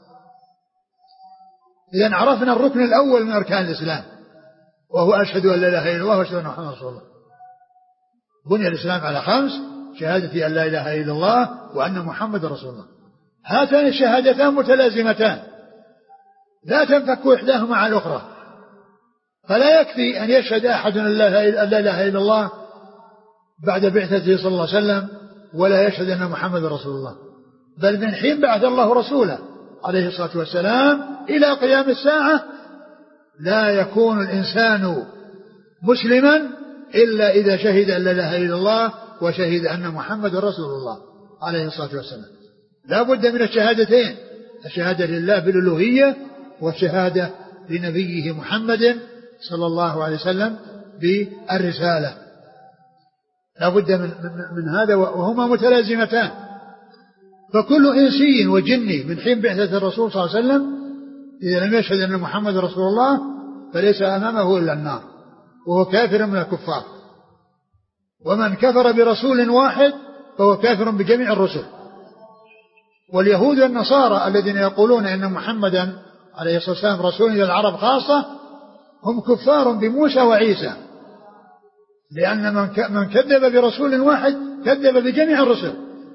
إذن عرفنا الركن الأول من أركان الإسلام وهو أشهد أن لا إله إلا الله وأشهد أن محمدا رسول الله. بني الإسلام على خمس: شهادة أن لا إله إلا الله وأن محمدا رسول الله. هاتان الشهادتان متلازمتان لا تنفك إحداهما عن الأخرى، فلا يكفي أن يشهد أحد أن لا إله إلا الله بعد بعثته صلى الله عليه وسلم ولا يشهد أن محمدا رسول الله، بل من حين بعث الله رسوله عليه الصلاة والسلام إلى قيام الساعة لا يكون الإنسان مسلما إلا إذا شهد أن لا إله إلا الله وشهد أن محمد رسول الله عليه الصلاة والسلام. لا بد من الشهادتين: الشهادة لله بالألوهية والشهادة لنبيه محمد صلى الله عليه وسلم بالرسالة. لا بد من, من هذا، وهما متلازمتان. فكل إنسي وجني من حين بعثة الرسول صلى الله عليه وسلم إذا لم يشهد أن محمد رسول الله فليس أمامه إلا النار، وهو كافر من الكفار. ومن كفر برسول واحد فهو كافر بجميع الرسل. واليهود والنصارى الذين يقولون إن محمدا عليه الصلاة والسلام رسول إلى العرب خاصة هم كفار بموسى وعيسى، لأن من كذب برسول واحد كذب بجميع الرسل.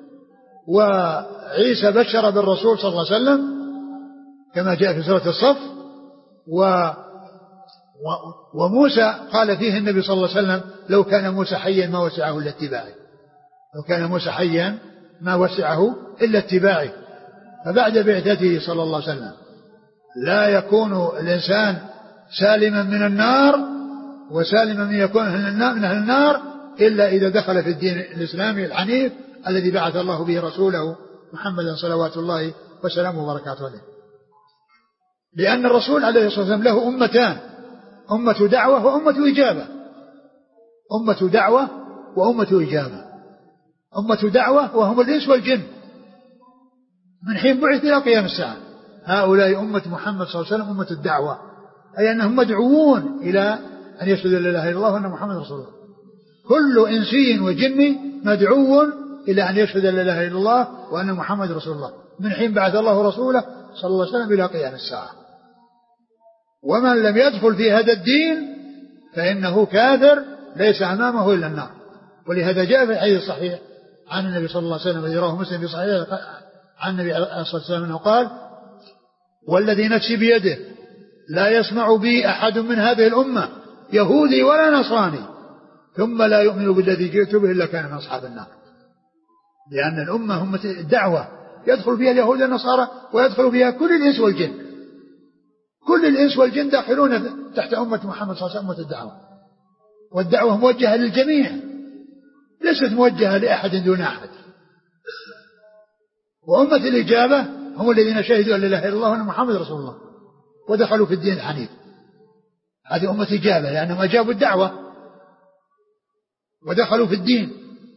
وعيسى بشر بالرسول صلى الله عليه وسلم كما جاء في سورة الصف، و وموسى قال فيه النبي صلى الله عليه وسلم لو كان موسى حيا ما وسعه إلا اتباعي، لو كان موسى حيا ما وسعه إلا اتباعي. فبعد بعثته صلى الله عليه وسلم لا يكون الإنسان سالما من النار وسالما من يكون من أهل النار إلا إذا دخل في الدين الإسلامي الحنيف الذي بعث الله به رسوله محمدا صلوات الله وسلامه وبركاته عليه. لأن الرسول عليه الصلاة والسلام له أمتان: أمة دعوة وأمة إجابة. أمة دعوة وأمة إجابة. أمة دعوة وهم الإنس والجن من حين بعث إلى قيام الساعة. هؤلاء أمة محمد صلى الله عليه وسلم أمة الدعوة، أي أنهم مدعوون إلى أن يشهدوا لا إله إلا الله وأن محمد رسول الله. كل إنسي وجني مدعو إلى أن يشهد لا إله إلا الله وأن محمد رسول الله من حين بعث الله رسوله صلى الله عليه وسلم إلى قيام الساعة. ومن لم يدخل في هذا الدين فإنه كافر ليس أمامه إلا النار. ولهذا جاء في الحديث الصحيح عن النبي صلى الله عليه وسلم الذي رواه مسلم في صحيح عن النبي عليه الصلاة والسلام أنه قال: والذي نفسي بيده لا يسمع بي أحد من هذه الأمة يهودي ولا نصراني ثم لا يؤمن بالذي جئت به إلا كان من أصحاب النار. لأن الأمة هم الدعوة يدخل فيها اليهود والنصارى ويدخل فيها كل الإنس والجن. كل الإنس والجن داخلون تحت أمة محمد صلى الله عليه وسلم، أمة الدعوة. والدعوة موجهة للجميع ليست موجهة لأحد دون أحد. وأمة الإجابة هم الذين شهدوا أن لا إله إلا الله وأن محمد رسول الله ودخلوا في الدين الحنيف. هذه أمة إجابة لأنهم أجابوا الدعوة ودخلوا في الدين.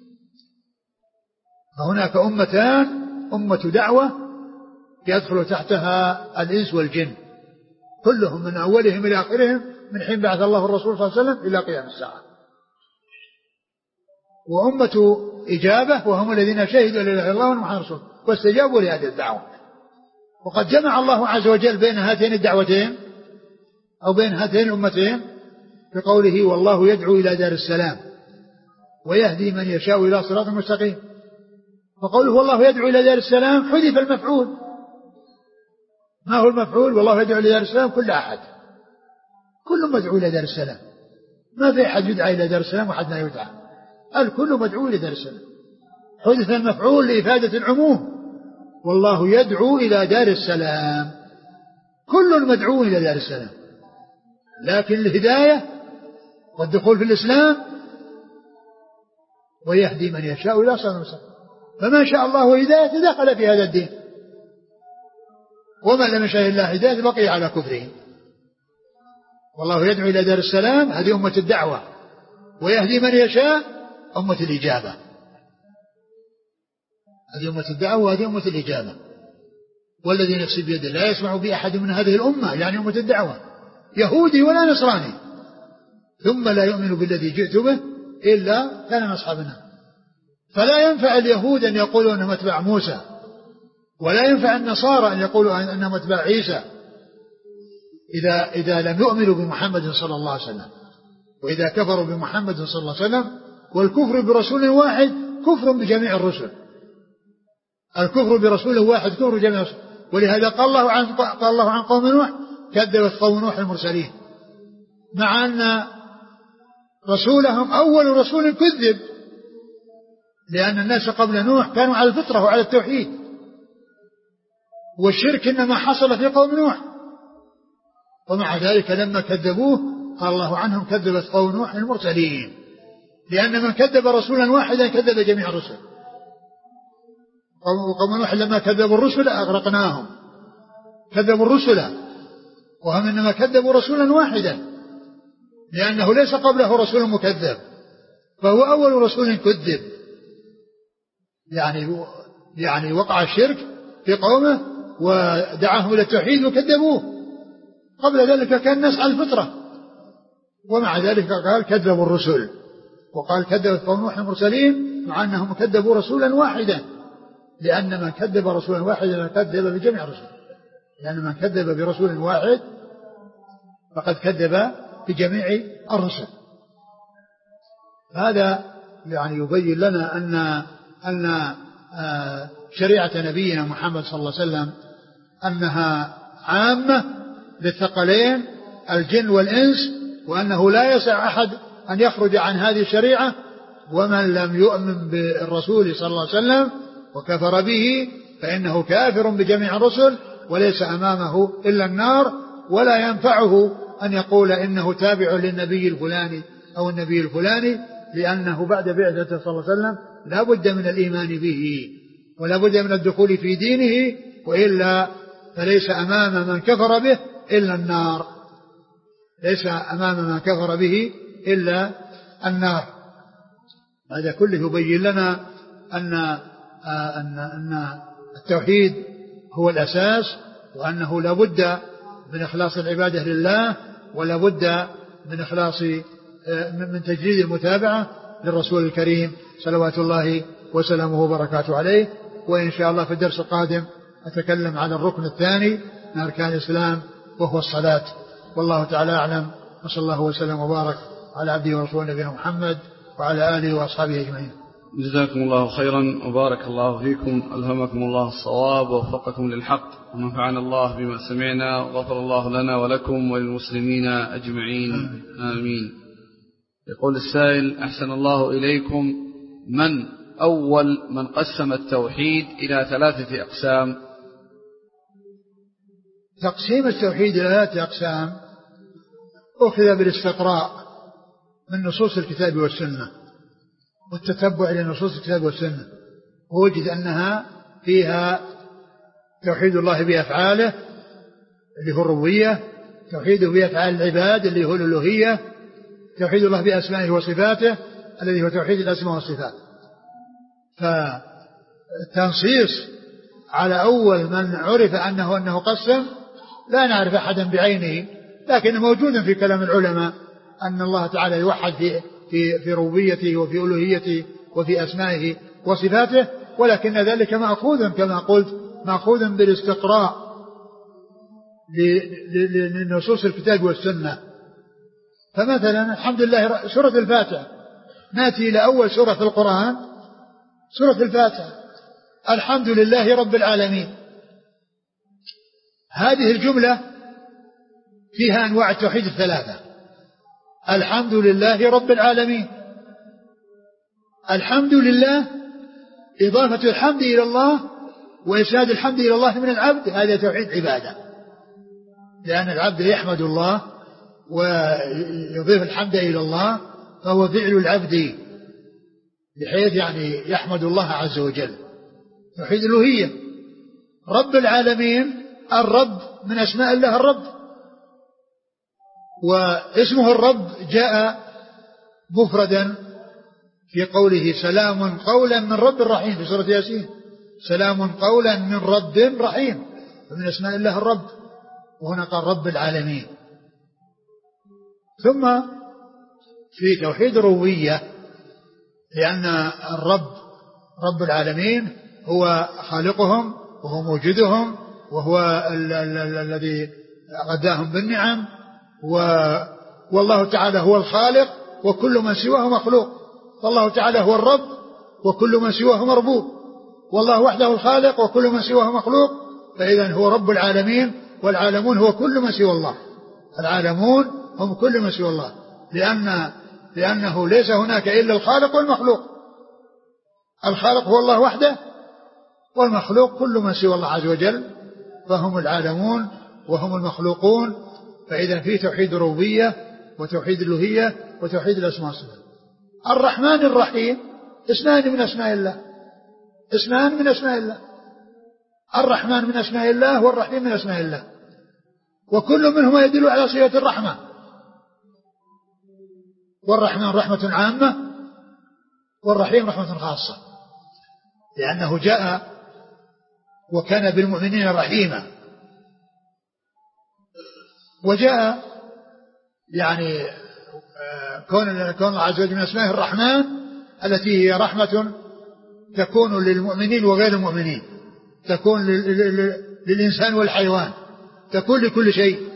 فهناك أمتان: أمة دعوة يدخل تحتها الإنس والجن كلهم من أولهم إلى آخرهم من حين بعث الله الرسول صلى الله عليه وسلم إلى قيام الساعة. وأمة إجابة وهم الذين شهدوا لا إله إلا الله وأن محمد رسول الله واستجابوا لهذه الدعوة. وقد جمع الله عز وجل بين هاتين الدعوتين أو بين هاتين الأمتين بقوله: والله يدعو إلى دار السلام ويهدي من يشاء إلى صراط مستقيم. فقوله والله يدعو إلى دار السلام حذف المفعول. ما هو المفعول؟ والله يدعو إلى دار السلام كل أحد، كل مدعو إلى دار السلام، ما في أحد يدعى إلى دار السلام وحد لا يدعى، الكل مدعو إلى دار السلام. حذف المفعول لإفادة العموم، والله يدعو إلى دار السلام، كل مدعو إلى دار السلام، لكن الهداية والدخول في الإسلام ويهدي من يشاء إلى صراط مستقيم. فمن شاء الله هدايته دخل في هذا الدين، ومن لم يشاء الله هدايته بقي على كفره. والله يدعو إلى دار السلام هذه أمة الدعوة، ويهدي من يشاء أمة الإجابة. هذه أمة الدعوة وهذه أمة الإجابة. والذي نفسي بيده لا يسمع بي أحد من هذه الأمة يعني أمة الدعوة يهودي ولا نصراني ثم لا يؤمن بالذي جئت به إلا كان من أصحاب النار. فلا ينفع اليهود أن يقولوا أنهم أتباع موسى، ولا ينفع النصارى أن يقولوا أنهم أتباع عيسى إذا, إذا لم يؤمنوا بمحمد صلى الله عليه وسلم، وإذا كفروا بمحمد صلى الله عليه وسلم. والكفر برسول واحد كفر بجميع الرسل، الكفر برسول واحد كفر بجميع الرسل. ولهذا قال الله عن, قال الله عن قوم نوح: كذبت قوم نوح المرسلين، مع أن رسولهم أول رسول كذب، لأن الناس قبل نوح كانوا على الفطرة وعلى التوحيد، والشرك إنما حصل في قوم نوح. ومع ذلك لما كذبوه قال الله عنهم: كذبت قوم نوح المرسلين، لأن من كذب رسولا واحدا كذب جميع الرسل. قوم نوح لما كذبوا الرسل أغرقناهم، كذبوا الرسل وهم إنما كذبوا رسولا واحدا، لأنه ليس قبله رسول مكذب، فهو أول رسول كذب. يعني يعني وقع الشرك في قومه ودعاهم إلى التوحيد وكذبوه. قبل ذلك كان الناس على الفطرة، ومع ذلك قال كذبوا الرسل، وقال كذبت قوم نوح المرسلين، مع أنهم كذبوا رسولا واحدا، لأن من كذب رسولا واحدا كذب بجميع الرسل، لأن من كذب برسول واحد فقد كذب بجميع الرسل. هذا يعني يبين لنا أن أن شريعة نبينا محمد صلى الله عليه وسلم أنها عامة للثقلين الجن والإنس، وأنه لا يسع أحد أن يخرج عن هذه الشريعة. ومن لم يؤمن بالرسول صلى الله عليه وسلم وكفر به فإنه كافر بجميع الرسل، وليس أمامه إلا النار، ولا ينفعه أن يقول إنه تابع للنبي الفلاني أو النبي الفلاني، لأنه بعد بعثته صلى الله عليه وسلم لا بد من الإيمان به ولا بد من الدخول في دينه، وإلا فليس أمام من كفر به إلا النار، ليس أمام من كفر به إلا النار. هذا كله يبين لنا أن أن أن التوحيد هو الأساس، وأنه لا بد من إخلاص العبادة لله، ولا بد من إخلاص من تجريد المتابعة، للرسول الكريم صلوات الله وسلامه وبركاته عليه. وإن شاء الله في الدرس القادم أتكلم على الركن الثاني من أركان الإسلام وهو الصلاة. والله تعالى أعلم، وصلى الله وسلم وبارك على عبده ورسوله نبينا محمد وعلى آله وأصحابه أجمعين. جزاكم الله خيرا وبارك الله فيكم، ألهمكم الله الصواب ووفقكم للحق، ونفعنا الله بما سمعنا، وغفر الله لنا ولكم وللمسلمين أجمعين، آمين. يقول السائل: أحسن الله إليكم، من أول من قسم التوحيد إلى ثلاثة أقسام؟ تقسيم التوحيد إلى ثلاثة أقسام أخذ بالاستقراء من نصوص الكتاب والسنة والتتبع لنصوص الكتاب والسنة، ووجد أنها فيها توحيد الله بأفعاله اللي هو الربوبية، توحيده بأفعال العباد اللي هو الألوهية، توحيد الله بأسمائه وصفاته الذي هو توحيد الأسماء والصفات. فالتنصيص على أول من عرف أنه أنه قسم لا نعرف أحدا بعينه، لكن موجود في كلام العلماء أن الله تعالى يوحد في في في ربوبيته وفي ألوهيته وفي أسمائه وصفاته، ولكن ذلك مأخوذ كما قلت مأخوذ بالاستقراء لنصوص الكتاب والسنة. فمثلا الحمد لله سورة الفاتحة، نأتي إلى أول سورة في القرآن سورة الفاتحة، الحمد لله رب العالمين. هذه الجملة فيها أنواع التوحيد الثلاثة: الحمد لله رب العالمين. الحمد لله إضافة الحمد إلى الله وإسناد الحمد إلى الله من العبد، هذا توحيد عبادة، لأن العبد يحمد الله ويضيف الحمد إلى الله، فهو فعل العبد بحيث يعني يحمد الله عز وجل. توحيد الألوهية، رب العالمين، الرب من أسماء الله الرب، واسمه الرب جاء مفردا في قوله سلام قولا من رب رحيم في سورة ياسين، سلام قولا من رب رحيم، ومن أسماء الله الرب، وهنا قال رب العالمين. ثم في توحيد الربوبية، لأن الرب رب العالمين هو خالقهم وهو موجودهم وهو الذي غداهم بالنعم، والله تعالى هو الخالق وكل من سواه مخلوق، فالله تعالى هو الرب وكل من سواه مربوب، والله وحده الخالق وكل من سواه مخلوق، فإذا هو رب العالمين، والعالمون هو كل من سوى الله، العالمون هم كل من سوى الله، لأن لأنه ليس هناك إلا الخالق والمخلوق، الخالق هو الله وحده، والمخلوق كل من سوى الله عز وجل، فهم العالمون وهم المخلوقون. فإذا في توحيد الربوبية وتوحيد الألوهية وتوحيد الأسماء والصفات. الرحمن الرحيم اسمان من أسماء الله، اسمان من أسماء الله، الرحمن من أسماء الله والرحيم من أسماء الله، وكل منهما يدل على صفة الرحمة. والرحمن رحمة عامة والرحيم رحمة خاصة، لأنه جاء وكان بالمؤمنين رحيما، وجاء يعني كون كون الله عز وجل من اسمائه الرحمن التي هي رحمة تكون للمؤمنين وغير المؤمنين، تكون للإنسان والحيوان، تكون لكل شيء.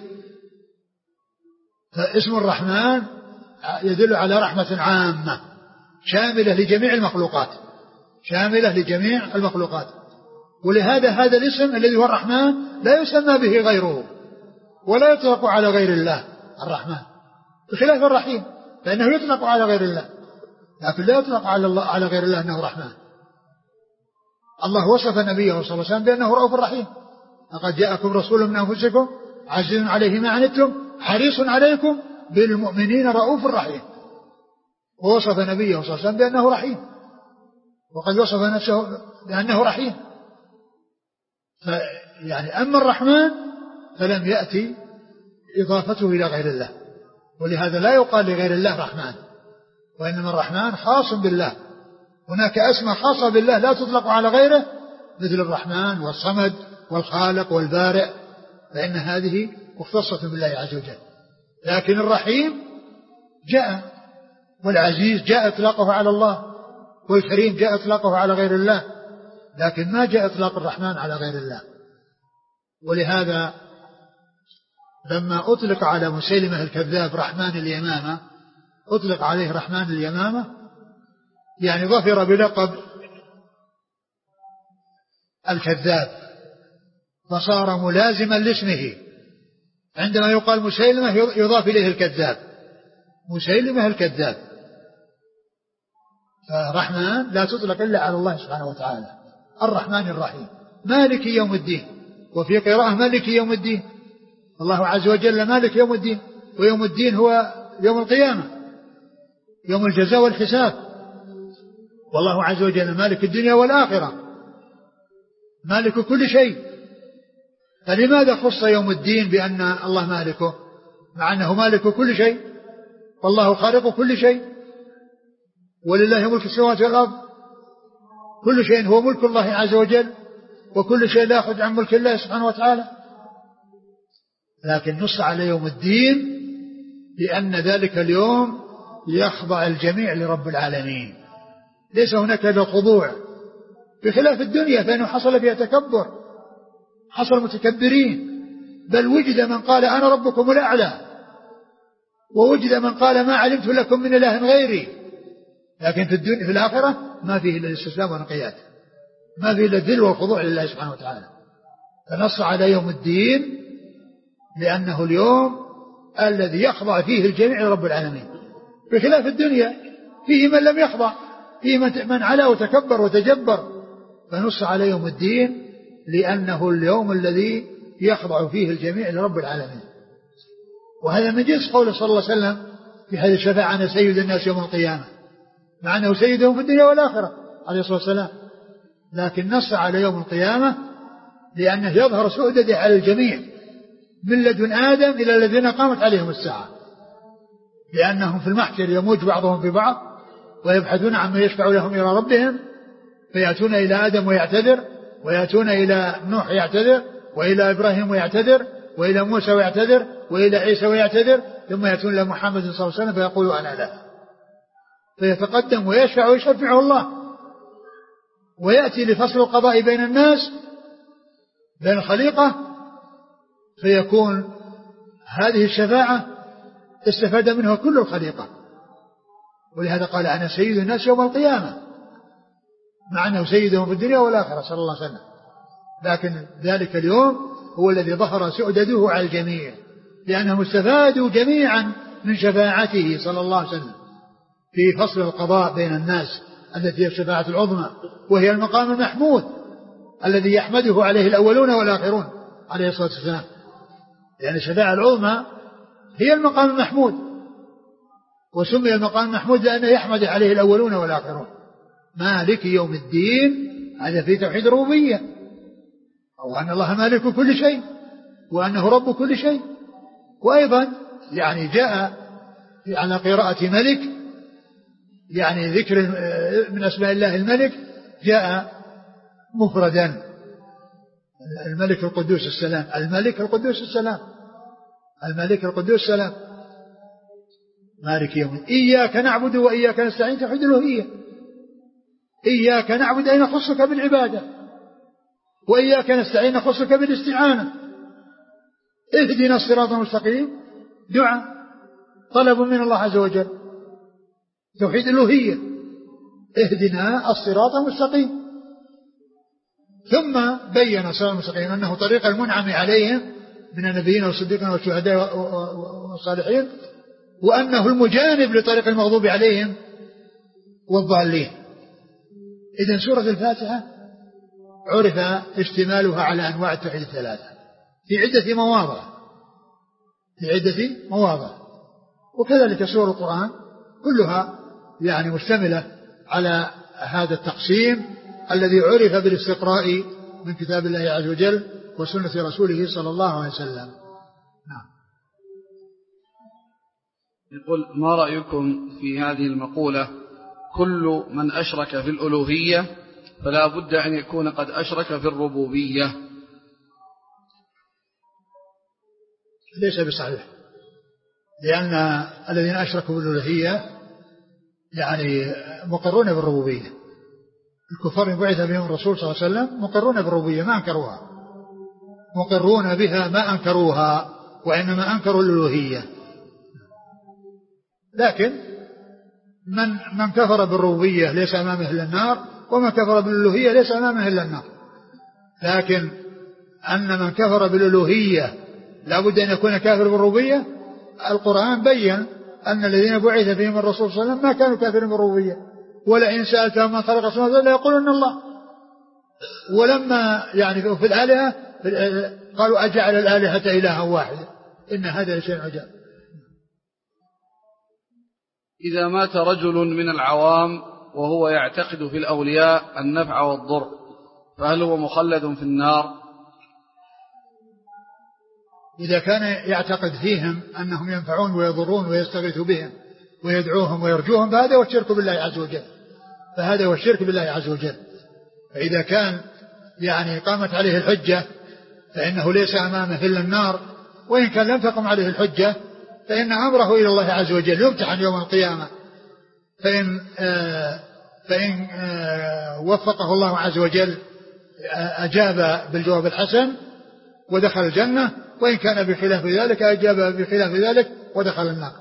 فاسم الرحمن يدل على رحمة عامة شاملة لجميع المخلوقات، شاملة لجميع المخلوقات. ولهذا هذا الاسم الذي هو الرحمن لا يسمى به غيره ولا يطلق على غير الله الرحمن، بخلاف الرحيم فإنه يطلق على غير الله، لكن لا يطلق على الله على غير الله أنه رحمن. الله وصف نبيه صلى الله عليه وسلم بأنه رؤوف رحيم: لقد جاءكم رسول من أنفسكم عزيز عليه ما عنتم حريص عليكم بالمؤمنين رؤوف رحيم. ووصف نبيه صلى الله عليه وسلم بأنه رحيم، وقد وصف نفسه بأنه رحيم. يعني أما الرحمن فلم يأتي إضافته إلى غير الله، ولهذا لا يقال لغير الله رحمن، وإنما الرحمن خاص بالله. هناك أسماء خاصة بالله لا تطلق على غيره، مثل الرحمن والصمد والخالق والبارئ، فإن هذه مختصة بالله عز وجل. لكن الرحيم جاء والعزيز جاء إطلاقه على الله، والكريم جاء إطلاقه على غير الله، لكن ما جاء إطلاق الرحمن على غير الله. ولهذا لما أطلق على مسيلمة الكذاب رحمن اليمامة، أطلق عليه رحمن اليمامة، يعني ظفر بلقب الكذاب، فصار ملازما لاسمه. عندما يقال مسيلمة يضاف إليه الكذاب، مسيلمة الكذاب. فرحمن لا تطلق إلا على الله سبحانه وتعالى. الرحمن الرحيم، مالك يوم الدين، وفي قراءة مالك يوم الدين. الله عز وجل مالك يوم الدين، ويوم الدين هو يوم القيامة، يوم الجزاء والحساب. والله عز وجل مالك الدنيا والآخرة، مالك كل شيء. فلماذا خص يوم الدين بأن الله مالكه مع أنه مالك كل شيء؟ والله خالق كل شيء، ولله ملك السماوات والأرض، كل شيء هو ملك الله عز وجل، وكل شيء لا يخرج عن ملك الله سبحانه وتعالى. لكن نص على يوم الدين لأن ذلك اليوم يخضع الجميع لرب العالمين، ليس هناك إلا خضوع، بخلاف الدنيا فإنه حصل فيها تكبر، حصل متكبرين، بل وجد من قال أنا ربكم الأعلى، ووجد من قال ما علمت لكم من إله غيري. لكن في الدنيا في الآخرة ما فيه إلا الاستسلام والانقياد، ما فيه إلا الذل والخضوع لله سبحانه وتعالى. فنص على يوم الدين لأنه اليوم الذي يخضع فيه الجميع لرب العالمين، بخلاف الدنيا فيه من لم يخضع، فيه من علا وتكبر وتجبر. فنص على يوم الدين لأنه اليوم الذي يخضع فيه الجميع لرب العالمين. وهذا من جنس قوله صلى الله عليه وسلم في حديث الشفاعة أنا سيد الناس يوم القيامة، مع أنه سيدهم في الدنيا والآخرة عليه الصلاة والسلام، لكن نص على يوم القيامة لأنه يظهر سؤدده على الجميع من لدن آدم إلى الذين قامت عليهم الساعة، لأنهم في المحشر يموج بعضهم في بعض ويبحثون عما يشفع لهم إلى ربهم، فيأتون إلى آدم ويعتذر، ويأتون إلى نوح يعتذر، وإلى إبراهيم ويعتذر، وإلى موسى ويعتذر، وإلى عيسى ويعتذر، ثم يأتون إلى محمد صلى الله عليه وسلم فيقول أنا له، فيتقدم ويشفع ويشفعه الله، ويأتي لفصل القضاء بين الناس بين الخليقة، فيكون هذه الشفاعة استفاد منها كل الخليقة. ولهذا قال أنا سيد الناس يوم القيامة، مع أنه سيدهم في الدنيا والآخرة صلى الله عليه وسلم، لكن ذلك اليوم هو الذي ظهر سؤدده على الجميع، لأنهم استفادوا جميعا من شفاعته صلى الله عليه وسلم في فصل القضاء بين الناس التي هي الشفاعة العظمى، وهي المقام المحمود الذي يحمده عليه الأولون والآخرون عليه الصلاة والسلام. يعني الشفاعة العظمى هي المقام المحمود، وسمي المقام المحمود لأنه يحمد عليه الأولون والآخرون. مالك يوم الدين هذا في توحيد الربوبية، أو أن الله مالك كل شيء وأنه رب كل شيء. وأيضا يعني جاء على قراءة ملك، يعني ذكر من أسماء الله الملك جاء مفردا، الملك القدوس السلام، الملك القدوس السلام، الملك القدوس السلام. مالك يوم الدين. إياك نعبد وإياك نستعين توحيد الألوهية. إياك نعبد أي نخصك بالعبادة، وإياك نستعين نخصك بالاستعانة. اهدنا الصراط المستقيم دعاء طلب من الله عز وجل، توحيد الألوهية، اهدنا الصراط المستقيم. ثم بين الصراط المستقيم أنه طريق المنعم عليهم من النبيين والصديقين والشهداء والصالحين، وأنه المجانب لطريق المغضوب عليهم والضالين. إذن سورة الفاتحة عرف اشتمالها على أنواع التوحيد الثلاثة في عدة مواضع في عدة مواضع وكذلك سور القرآن كلها يعني مشتملة على هذا التقسيم الذي عرف بالاستقراء من كتاب الله عز وجل وسنة رسوله صلى الله عليه وسلم. نعم. يقول ما رأيكم في هذه المقولة كل من أشرك في الألوهية فلا بد أن يكون قد أشرك في الربوبية؟ ليس بصحيح، لأن الذين أشركوا بالألوهية يعني مقرون بالربوبية. الكفار بعث بهم الرسول صلى الله عليه وسلم مقرون بالربوبية ما أنكروها، مقرون بها ما أنكروها، وإنما أنكروا الألوهية. لكن من من كفر بالربوبية ليس أمامه إلا النار، ومن كفر بالألوهية ليس أمامه إلا النار. لكن أن من كفر بالألوهية لا بد أن يكون كافر بالربوبية، القرآن بيّن أن الذين بعث فيهم الرسول صلى الله عليه وسلم ما كانوا كافرين بالربوبية، ولئن سألتهم من خلق السماوات والأرض ليقولن الله. ولما يعني في الآلهة قالوا أجعل الآلهة إلها واحدا إن هذا لشيء عجاب. إذا مات رجل من العوام وهو يعتقد في الأولياء النفع والضر فهل هو مخلد في النار؟ إذا كان يعتقد فيهم أنهم ينفعون ويضرون ويستغيث بهم ويدعوهم ويرجوهم فهذا هو الشرك بالله عز وجل، فهذا هو الشرك بالله عز وجل. فإذا كان يعني قامت عليه الحجة فإنه ليس أمامه إلا النار، وإن كان لم تقم عليه الحجة فإن أمره إلى الله عز وجل يمتحن يوم القيامة، فإن آه فإن آه وفقه الله عز وجل أجاب بالجواب الحسن ودخل الجنة، وإن كان بخلاف ذلك أجاب بخلاف ذلك ودخل النار.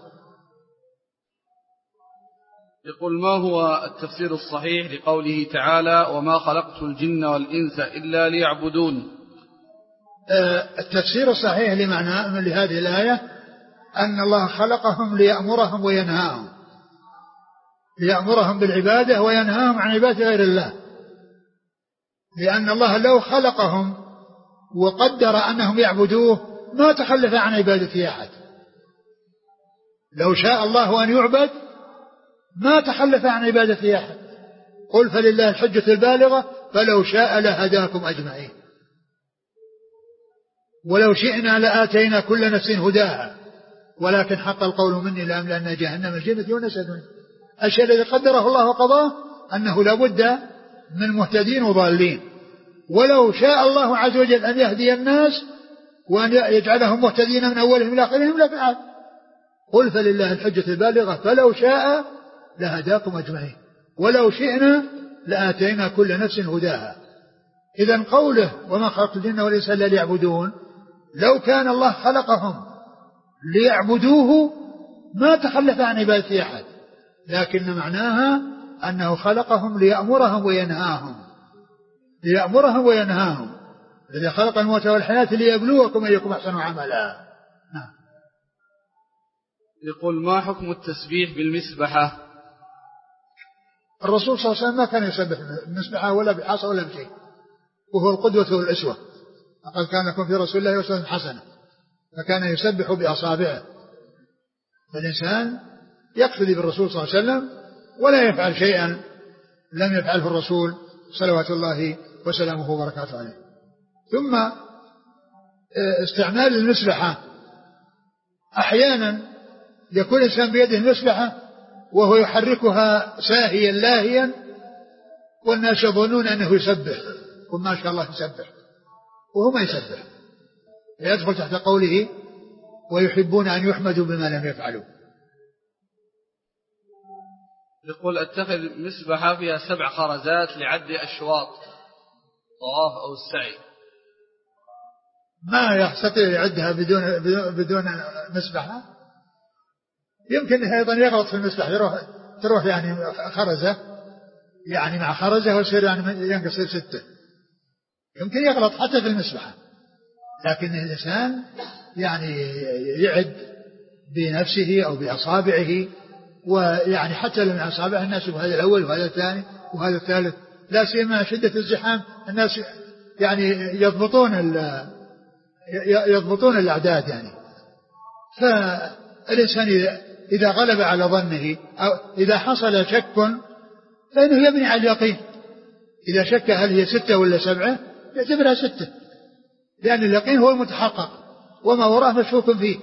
يقول: ما هو التفسير الصحيح لقوله تعالى: وما خلقت الجن والإنس إلا ليعبدون؟ آه التفسير الصحيح لمعنى من لهذه الآية أن الله خلقهم ليأمرهم وينهاهم، ليأمرهم بالعبادة وينهاهم عن عبادة غير الله، لأن الله لو خلقهم وقدر أنهم يعبدوه ما تخلف عن عبادة أحد. لو شاء الله أن يعبد ما تخلف عن عبادة أحد. قل فلله الحجة البالغة فلو شاء لهداكم أجمعين، ولو شئنا لآتينا كل نفس هداها ولكن حق القول مني لأملأن جهنم الجنة والناس أجمعين. الشيء الذي قدره الله وقضاه أنه لا بد من مهتدين وضالين، ولو شاء الله عز وجل أن يهدي الناس وأن يجعلهم مهتدين من أولهم إلى آخرهم لفعل. قل فلله الحجة البالغة فلو شاء لهداكم أجمعين ولو شئنا لآتينا كل نفس هداها. إذن قوله وما خلقت الجن والإنس إلا ليعبدون، لو كان الله خلقهم ليعبدوه ما تخلف عن عبادة أحد، لكن معناها أنه خلقهم ليأمرهم وينهاهم، ليأمرهم وينهاهم. الذي خلق الموت والحياة ليبلوكم أيكم أحسن عملا. نعم. يقول: ما حكم التسبيح بالمسبحة؟ الرسول صلى الله عليه وسلم ما كان يسبح بالمسبحة ولا بعصا ولا بشيء، وهو القدوة والأسوة. لقد كان لكم في رسول الله أسوة حسنة، فكان يسبح بأصابعه. فالإنسان يقتدي بالرسول صلى الله عليه وسلم ولا يفعل شيئا لم يفعله الرسول صلوات الله وسلامه وبركاته عليه. ثم استعمال المسبحة أحيانا يكون الإنسان بيده المسبحة وهو يحركها ساهيا لاهيا والناس يظنون أنه يسبح، وما شاء الله يسبح وهو ما يسبح، يدخل تحت قوله ويحبون أن يحمدوا بما لم يفعلوا. يقول: اتخذ مسبحة فيها سبع خرزات لعد أشواط طواف أو السعي. ما يستطيع يعدها بدون بدون مسبحة. يمكن أيضا يغلط في المسبحة، يروح تروح يعني خرزة يعني مع خرزة ويصير يعني ينقص ستة، يمكن يغلط حتى في المسبحة. لكن الإنسان يعني يعد بنفسه أو بأصابعه، ويعني حتى لو من أصابعه الناس وهذا الأول وهذا الثاني وهذا الثالث، لا سيما شدة الزحام الناس يعني يضبطون يضبطون الأعداد يعني. فالإنسان إذا غلب على ظنه أو إذا حصل شك فإنه يبني على اليقين. إذا شك هل هي ستة ولا سبعة يعتبرها ستة، لأن اليقين هو المتحقق وما وراءه مشكوك فيه.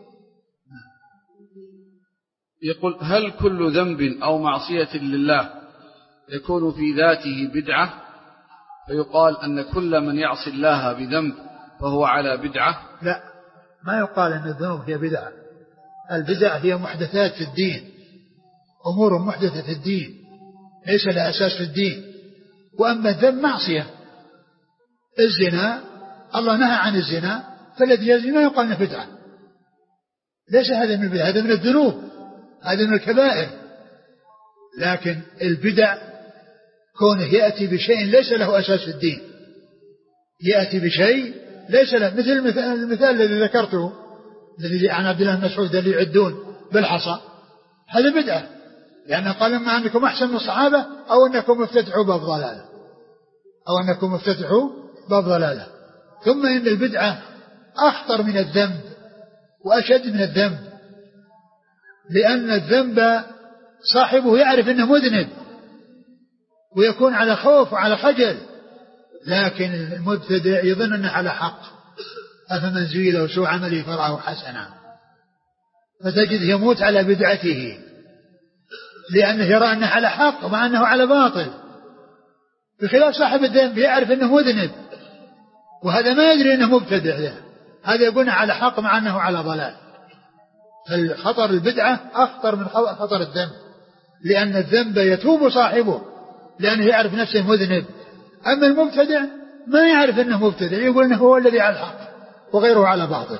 يقول: هل كل ذنب أو معصية لله يكون في ذاته بدعة، فيقال أن كل من يعصي الله بذنب فهو على بدعة؟ لا، ما يقال أن الذنوب هي بدعة. البدع هي محدثات في الدين، أمور محدثة في الدين ليس لها أساس في الدين. وأما الذنب معصية، الزنا الله نهى عن الزنا، فالذي يزني ما يقال انه بدعة، ليس هذا من البدع، هذا من الذنوب، هذا من الكبائر. لكن البدع كونه يأتي بشيء ليس له أساس في الدين، يأتي بشيء ليس له، مثل المثال, المثال الذي ذكرته الذي عن عبد الله بن مسعود الذي يعدون بالحصى، هذا بدعة، لأنه قال اما أنكم أحسن من الصحابة أو أنكم افتتحوا باب ضلالة، أو أنكم افتتحوا باب ضلالة. ثم إن البدعة أخطر من الذنب وأشد من الذنب، لأن الذنب صاحبه يعرف أنه مذنب ويكون على خوف وعلى خجل، لكن المبتدع يظن أنه على حق، أفمن زوي له سوء عمله فرآه حسنا، فتجد يموت على بدعته لأنه يرى أنه على حق مع أنه على باطل، بخلاف صاحب الذنب يعرف أنه مذنب وهذا ما يدري أنه مبتدع له، هذا يقول على حق مع أنه على ضلال. فالخطر البدعة أخطر من خطر الذنب، لأن الذنب يتوب صاحبه لأنه يعرف نفسه مذنب، أما المبتدع ما يعرف أنه مبتدع، يقول أنه هو الذي على الحق وغيره على باطل.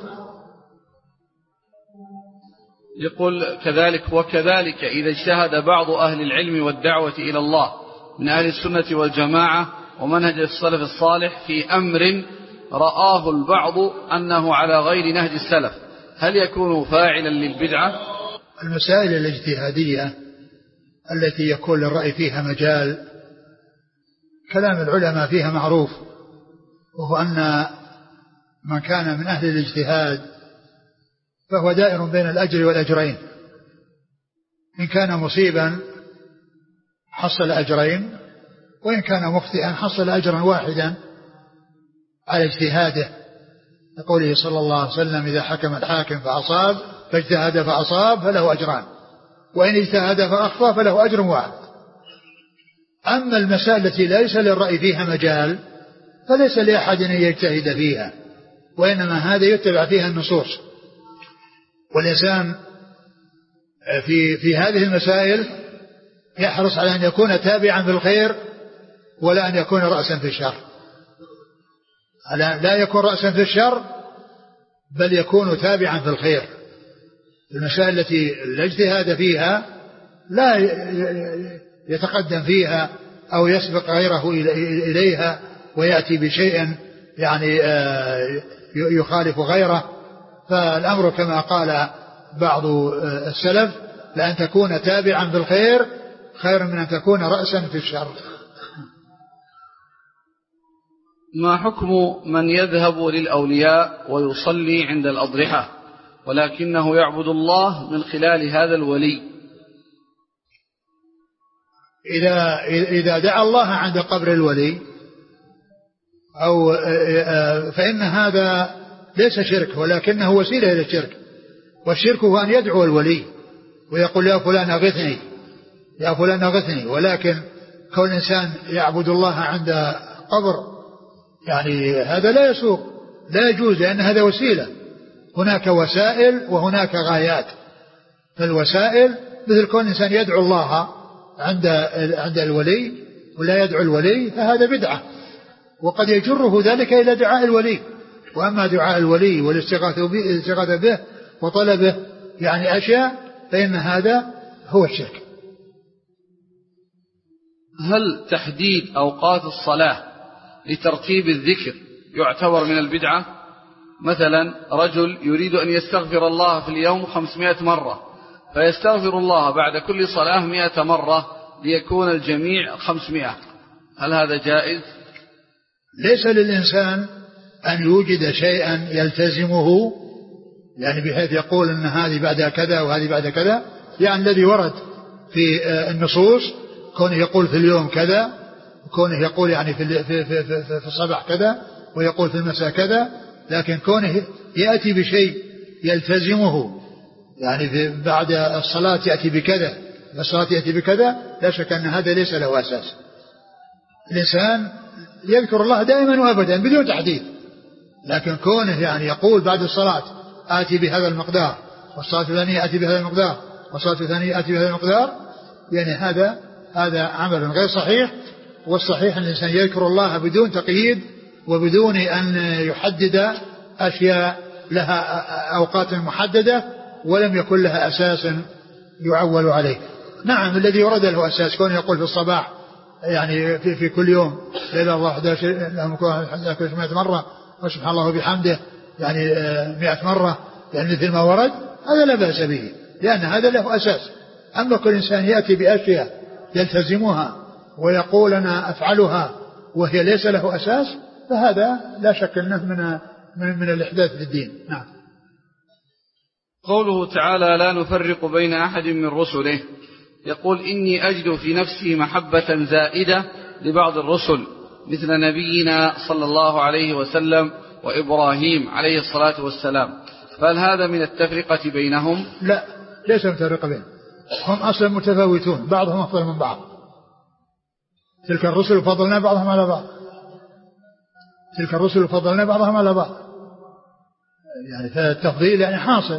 يقول كذلك وكذلك إذا اجتهد بعض أهل العلم والدعوة إلى الله من أهل السنة والجماعة ومنهج السلف الصالح في أمر رآه البعض أنه على غير نهج السلف، هل يكون فاعلا للبدعة؟ المسائل الاجتهادية التي يكون للرأي فيها مجال، كلام العلماء فيها معروف، وهو أن من كان من أهل الاجتهاد فهو دائر بين الأجر والأجرين، إن كان مصيبا حصل أجرين، وإن كان مخطئا حصل أجرا واحدا على اجتهاده، لقوله صلى الله عليه وسلم إذا حكم الحاكم فأصاب فاجتهد فأصاب فله أجران، وإن اجتهد فأخطأ فله أجر واحد. أما المسائل التي ليس للرأي فيها مجال فليس لأحد أن يجتهد فيها، وإنما هذا يتبع فيها النصوص، والإنسان في, في هذه المسائل يحرص على أن يكون تابعا في الخير ولا أن يكون رأسا في الشر، لا يكون رأسا في الشر بل يكون تابعا في الخير. المسائل التي لا اجتهاد فيها لا يتقدم فيها أو يسبق غيره إليها ويأتي بشيء يعني يخالف غيره، فالأمر كما قال بعض السلف لأن تكون تابعا في الخير خير من أن تكون رأسا في الشر. ما حكم من يذهب للأولياء ويصلي عند الأضرحة ولكنه يعبد الله من خلال هذا الولي؟ إذا, إذا دعا الله عند قبر الولي أو فإن هذا ليس شرك ولكنه وسيلة إلى الشرك، والشرك هو أن يدعو الولي ويقول يا فلان أغثني يا فلان أغثني، ولكن كون إنسان يعبد الله عند قبر يعني هذا لا يسوق، لا يجوز، لأن هذا وسيلة، هناك وسائل وهناك غايات. فالوسائل مثل كون إنسان يدعو الله عند عند الولي ولا يدعو الولي فهذا بدعة، وقد يجره ذلك إلى دعاء الولي. وأما دعاء الولي والاستغاثة به وطلبه يعني أشياء فإن هذا هو الشرك. هل تحديد أوقات الصلاة لترتيب الذكر يعتبر من البدعة؟ مثلا رجل يريد أن يستغفر الله في اليوم خمسمائة مرة فيستغفر الله بعد كل صلاة مئة مرة ليكون الجميع خمسمائة، هل هذا جائز؟ ليس للإنسان أن يوجد شيئا يلتزمه، يعني بحيث يقول أن هذه بعد كذا وهذه بعد كذا، يعني الذي ورد في النصوص كونه يقول في اليوم كذا، كونه يقول يعني في, في, في, في, في الصباح كذا ويقول في المساء كذا، لكن كونه يأتي بشيء يلتزمه يعني في بعد الصلاة يأتي بكذا الصلاة يأتي بكذا، لا شك أن هذا ليس له أساس. الإنسان يذكر الله دائما وأبدا بدون تحديد، لكن كونه يعني يقول بعد الصلاة آتي بهذا المقدار والصلاة الثانية آتي بهذا المقدار والصلاة الثانية آتي بهذا المقدار، يعني هذا هذا عمل غير صحيح. والصحيح أن الإنسان يذكر الله بدون تقييد وبدون أن يحدد أشياء لها أوقات محددة ولم يكن لها أساس يعول عليه. نعم الذي يرد له أساس كون يقول في الصباح يعني في, في كل يوم لا إله إلا الله أحد مئة مرة وسبحان الله وبحمده يعني مئة مرة يعني مثل ما ورد، هذا لا بأس به لأن هذا له أساس. أما كل إنسان يأتي بأشياء يلتزمها ويقول أنا أفعلها وهي ليس له أساس فهذا لا شك أنه من من, من الإحداث في الدين. نعم. قوله تعالى لا نفرق بين أحد من رسله، يقول إني أجد في نفسي محبة زائدة لبعض الرسل مثل نبينا صلى الله عليه وسلم وإبراهيم عليه الصلاة والسلام، فهل هذا من التفرقة بينهم؟ لا ليس من التفرقة بينهم، هم أصلا متفاوتون بعضهم أفضل من بعض. تلك الرسل فضلنا بعضهم على بعض تلك الرسل فضلنا بعضهم على بعض يعني فالتفضيل يعني حاصل،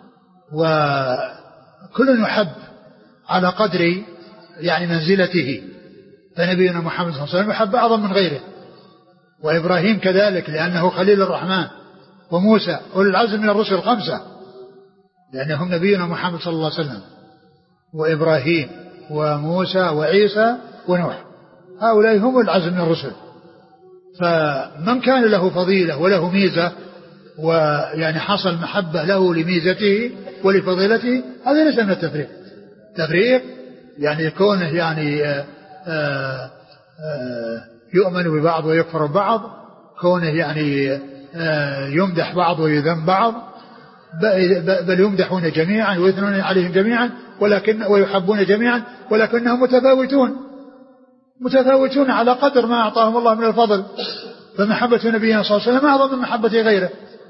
وكل يحب على قدر يعني منزلته. فنبينا محمد صلى الله عليه وسلم يحب أعظم من غيره، وإبراهيم كذلك لأنه خليل الرحمن، وموسى أولي العزم من الرسل الخمسة لأنهم نبينا محمد صلى الله عليه وسلم، وإبراهيم وموسى وعيسى ونوح، هؤلاء هم العزم من الرسل. فمن كان له فضيلة وله ميزة ويعني حصل محبة له لميزته ولفضيلته هذا ليس من التفريق. تفريق يعني كونه يعني آآ آآ يؤمن ببعض ويكفر ببعض، كونه يعني يمدح بعض ويذم بعض، بل يمدحون جميعا ويثنون عليهم جميعا ولكن ويحبون جميعا ولكنهم متفاوتون متفاوتون على قدر ما أعطاهم الله من الفضل. فمحبة نبينا صلى الله عليه وسلم أعظم من محبة غيره.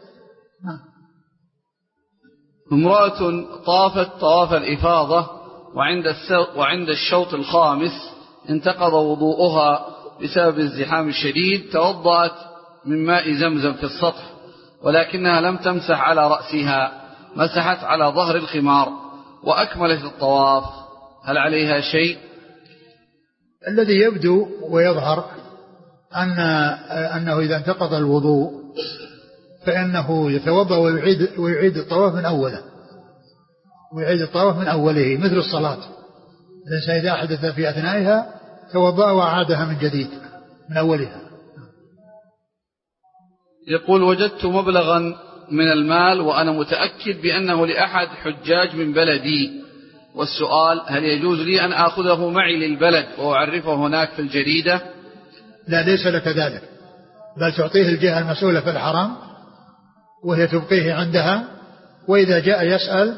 امرأة طافت طواف الإفاضة وعند وعند الشوط الخامس انتقض وضوءها بسبب الزحام الشديد، توضأت من ماء زمزم في السطح ولكنها لم تمسح على رأسها، مسحت على ظهر الخمار وأكملت الطواف، هل عليها شيء؟ الذي يبدو ويظهر أن أنه إذا انتقض الوضوء فإنه يتوضأ ويعيد, ويعيد الطواف من أوله ويعيد الطواف من أوله مثل الصلاة. الإنسان إذا حدث في أثنائها توضأ وأعادها من جديد من أولها. يقول وجدت مبلغا من المال وأنا متأكد بأنه لأحد حجاج من بلدي، والسؤال هل يجوز لي أن أخذه معي للبلد وأعرفه هناك في الجريدة؟ لا ليس لك ذلك، بل تعطيه الجهة المسؤولة في الحرم وهي تبقيه عندها، وإذا جاء يسأل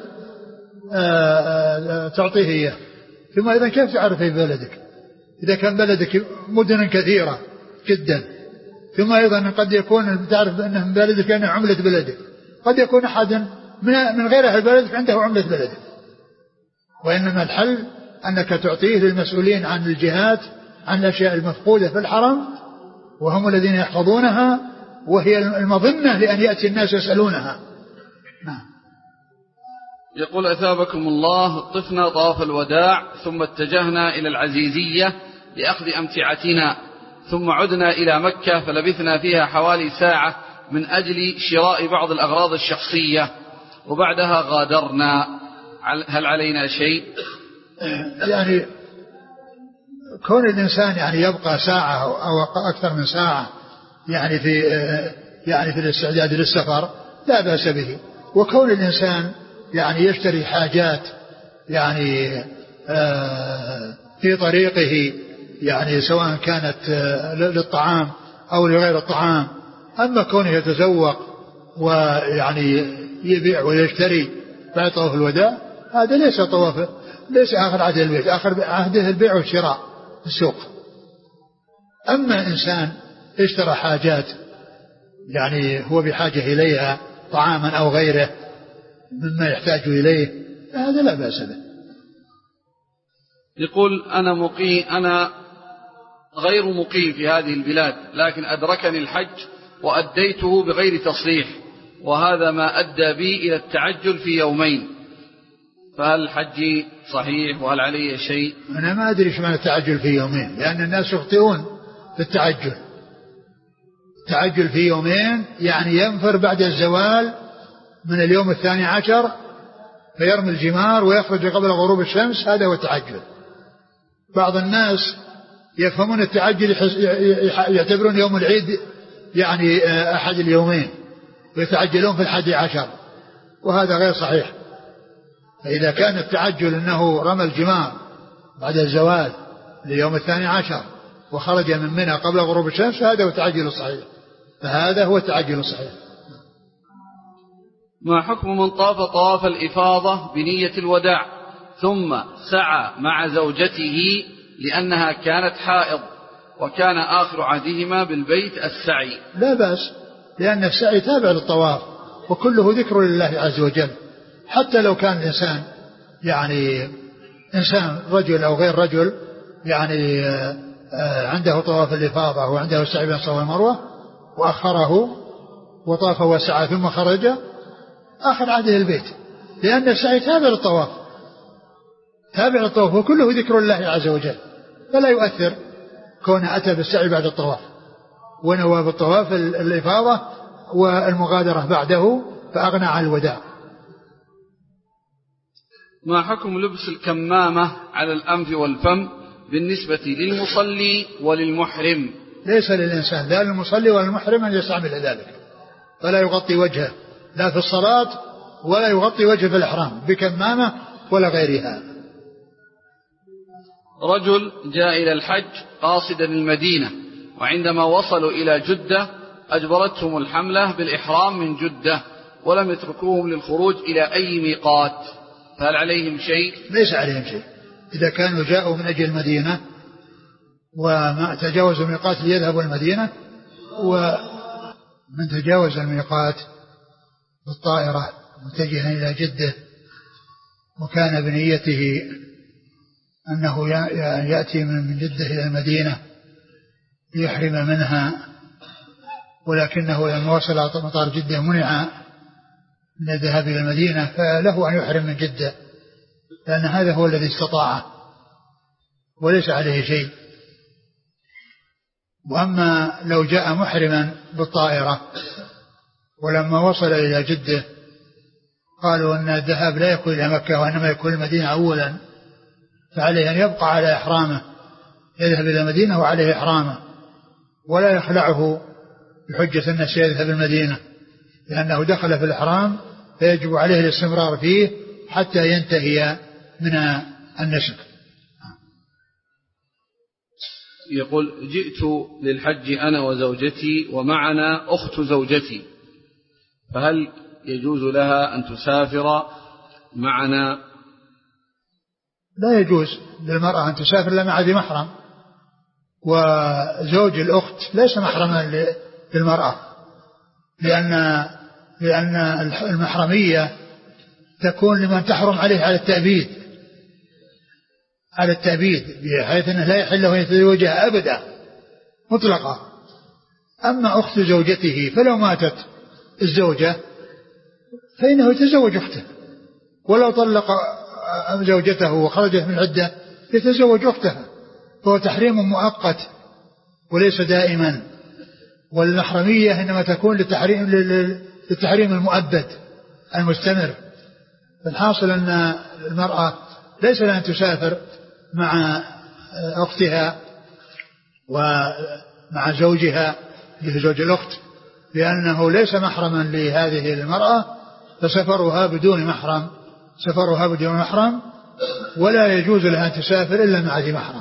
تعطيه إياه. ثم أيضا كيف تعرف في بلدك إذا كان بلدك مدن كثيرة جدا؟ ثم أيضا قد يكون تعرف أنه من بلدك أنه عملة بلدك، قد يكون أحد من غير أهل بلدك عنده عملة بلدك. وإنما الحل أنك تعطيه للمسؤولين عن الجهات عن الأشياء المفقودة في الحرم، وهم الذين يحفظونها، وهي المظنة لأن يأتي الناس يسألونها. نعم. يقول أثابكم الله، طفنا طواف الوداع ثم اتجهنا إلى العزيزية لأخذ أمتعتنا، ثم عدنا إلى مكة فلبثنا فيها حوالي ساعة من أجل شراء بعض الأغراض الشخصية وبعدها غادرنا، هل علينا شيء؟ يعني كون الإنسان يعني يبقى ساعة أو أكثر من ساعة يعني في يعني في الاستعداد للسفر لا بأس به. وكون الإنسان يعني يشتري حاجات يعني في طريقه يعني سواء كانت للطعام أو لغير الطعام. أما كونه يتزوق ويعني يبيع ويشتري بعد طواف الوداع هذا ليس طواف، ليس آخر عهد البيت، آخر عهده البيع والشراء في السوق. أما إنسان اشترى حاجات يعني هو بحاجة إليها طعاما أو غيره مما يحتاج إليه هذا لا بأس به. يقول أنا مقيم أنا غير مقيم في هذه البلاد، لكن أدركني الحج وأديته بغير تصريح، وهذا ما أدى بي إلى التعجل في يومين، فهل حجي صحيح وهل علي شيء؟ أنا ما أدري إيش معنى التعجل في يومين، لأن الناس يخطئون في التعجل. التعجل في يومين يعني ينفر بعد الزوال من اليوم الثاني عشر فيرمي الجمار ويخرج قبل غروب الشمس، هذا هو التعجل. بعض الناس يفهمون التعجل يعتبرون يوم العيد يعني أحد اليومين ويتعجلون في الحادي عشر، وهذا غير صحيح. فإذا كان التعجل أنه رمى الجمار بعد الزوال ليوم الثاني عشر وخرج من منى قبل غروب الشمس فهذا هو التعجل الصحيح، فهذا هو التعجل الصحيح. ما حكم من طاف طواف الإفاضة بنية الوداع ثم سعى مع زوجته لأنها كانت حائض وكان آخر عهدهما بالبيت السعي؟ لا بأس، لأن السعي تابع للطواف وكله ذكر لله عز وجل. حتى لو كان الإنسان يعني إنسان رجل أو غير رجل يعني عنده طواف الإفاضة وعنده السعي بين الصفا والمروة وأخره وطاف وسعى ثم خرج، آخر عهده البيت، لأن السعي تابع للطواف تابع للطواف وكله ذكر الله عز وجل، فلا يؤثر كونه أتى بالسعي بعد الطواف ونوى بالطواف الإفاضة والمغادرة بعده فأغنى عن الوداع. ما حكم لبس الكمامة على الأنف والفم بالنسبة للمصلي وللمحرم؟ ليس للإنسان لا للمصلي ولا للمحرم أن يستعمل ذلك، فلا يغطي وجهه لا في الصلاة ولا يغطي وجهه في الإحرام بكمامة ولا غيرها. رجل جاء إلى الحج قاصدا المدينة وعندما وصلوا إلى جدة أجبرتهم الحملة بالإحرام من جدة ولم يتركوهم للخروج إلى أي ميقات، فهل عليهم شيء؟ ليس عليهم شيء إذا كانوا جاءوا من أجل المدينة وما تجاوزوا الميقات ليذهبوا المدينة، ومن تجاوز الميقات بالطائرة متجها إلى جدة وكان بنيته أنه يأتي من جدة إلى المدينة ليحرم منها، ولكنه لما وصل مطار جدة منع من الذهاب إلى المدينة، فله أن يحرم من جدة لأن هذا هو الذي استطاعه وليس عليه شيء. وأما لو جاء محرما بالطائرة ولما وصل إلى جدة قالوا أن الذهاب لا يكون إلى مكة وإنما يكون المدينة أولا، فعليه أن يبقى على إحرامه، يذهب إلى المدينة وعليه إحرامه ولا يخلعه بحجة الناس يذهب المدينة، لأنه دخل في الإحرام فيجب عليه الاستمرار فيه حتى ينتهي من النسك. يقول جئت للحج أنا وزوجتي ومعنا أخت زوجتي، فهل يجوز لها أن تسافر معنا؟ لا يجوز للمرأة أن تسافر إلا مع ذي محرم، وزوج الأخت ليس محرما للمرأة، لأن لأن المحرمية تكون لمن تحرم عليه على التأبيد على التأبيد بحيث أنه لا يحل له أن يتزوجها أبدا مطلقا. أما أخت زوجته فلو ماتت الزوجة فإنه يتزوج أخته، ولو طلق زوجته وخرجت من عدة يتزوج أختها، فهو تحريم مؤقت وليس دائما، والمحرمية إنما تكون للتحريم, للتحريم المؤبد المستمر. فالحاصل أن المرأة ليس لها أن تسافر مع أختها ومع زوجها لزوج الأخت، لأنه ليس محرما لهذه المرأة، فسفرها بدون محرم سفرها بدون محرم ولا يجوز لها أن تسافر إلا مع ذي محرم.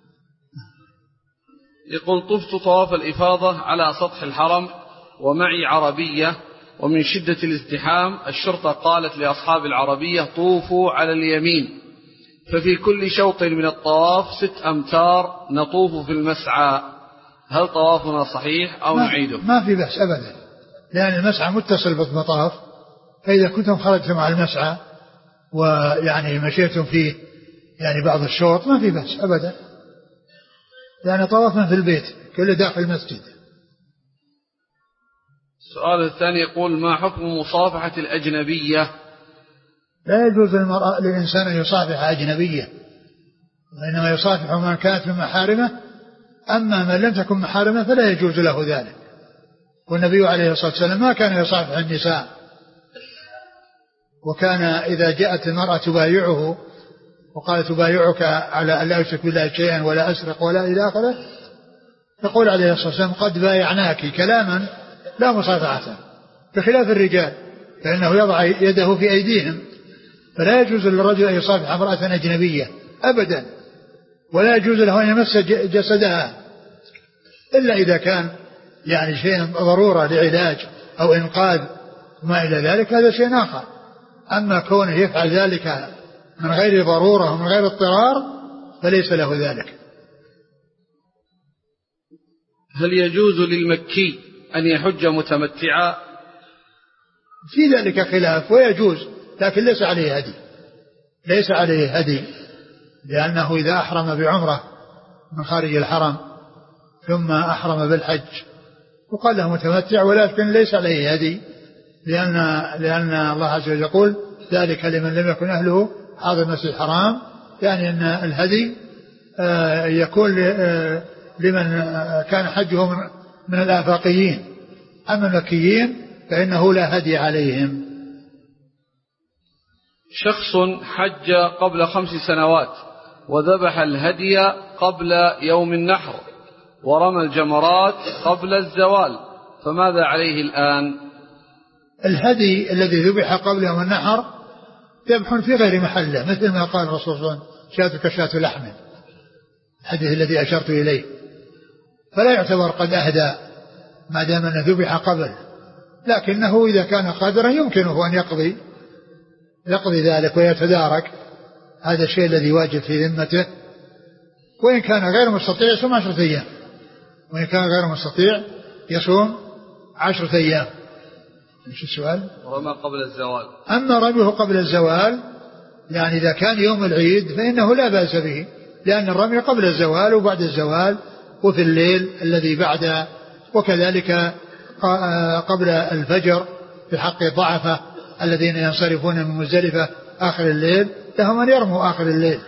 يقول طفت طواف الإفاضة على سطح الحرم ومعي عربية، ومن شدة الازدحام الشرطة قالت لأصحاب العربية طوفوا على اليمين، ففي كل شوط من الطواف ست أمتار نطوف في المسعى، هل طوافنا صحيح أو ما نعيده؟ ما في بأس أبدا، لأن المسعى متصل بالمطاف، فإذا كنتم خرجتم على المسعى ويعني مشيتم فيه يعني بعض الشوط ما في بأس أبدا، يعني طوافنا في البيت كله داخل المسجد. السؤال الثاني يقول ما حكم مصافحة الأجنبية لا يجوز للمرأة للإنسان أن يصافح أجنبية، وإنما يصافح من كانت من محارمه، أما من لم تكن محارمه فلا يجوز له ذلك. والنبي عليه الصلاة والسلام ما كان يصافح النساء، وكان إذا جاءت المرأة تبايعه وقالت تبايعك على أن لا أشرك بالله شيئا ولا أسرق ولا إلى آخره، يقول عليه الصلاة والسلام قد بايعناك كلاما لا مصافحة، بخلاف الرجال فإنه يضع يده في أيديهم، فلا يجوز للرجل أن يصافح امرأة أجنبية أبدا، ولا يجوز له أن يمس جسدها إلا إذا كان يعني شيء ضرورة لعلاج أو إنقاذ ما إلى ذلك، هذا شيء آخر. أما كونه يفعل ذلك من غير ضرورة ومن غير اضطرار فليس له ذلك. هل يجوز للمكي أن يحج متمتعا؟ في ذلك خلاف، ويجوز لكن ليس عليه هدي، ليس عليه هدي، لأنه إذا أحرم بعمرة من خارج الحرم ثم أحرم بالحج وقال له متمتع، ولكن ليس عليه هدي، لأن, لأن الله عز وجل يقول ذلك لمن لم يكن أهله حاضر المسجد الحرام، يعني أن الهدي يكون لمن كان حجه من الآفاقيين، أما المكيين فإنه لا هدي عليهم. شخص حج قبل خمس سنوات وذبح الهدي قبل يوم النحر ورمى الجمرات قبل الزوال، فماذا عليه الآن؟ الهدي الذي ذبح قبل يوم النحر ذبح في غير محله، مثل ما قال الرسول صلى الله عليه وسلم شاتك شاة لحم، الحديث الذي أشرت إليه، فلا يعتبر قد أهدى ما دام أنه ذبح قبل، لكنه إذا كان قادرا يمكنه أن يقضي يقضي ذلك ويتدارك هذا الشيء الذي واجب في ذمته، وإن كان غير مستطيع يصوم عشرة أيام، وإن كان غير مستطيع يصوم عشرة أيام. ايش السؤال؟ رمى قبل الزوال. أما رميه قبل الزوال يعني إذا كان يوم العيد فإنه لا بأس به، لأن الرمي قبل الزوال وبعد الزوال وفي الليل الذي بعد، وكذلك قبل الفجر في حق الضعفة الذين ينصرفون من مزدلفة آخر الليل لهم أن يرموا آخر الليل.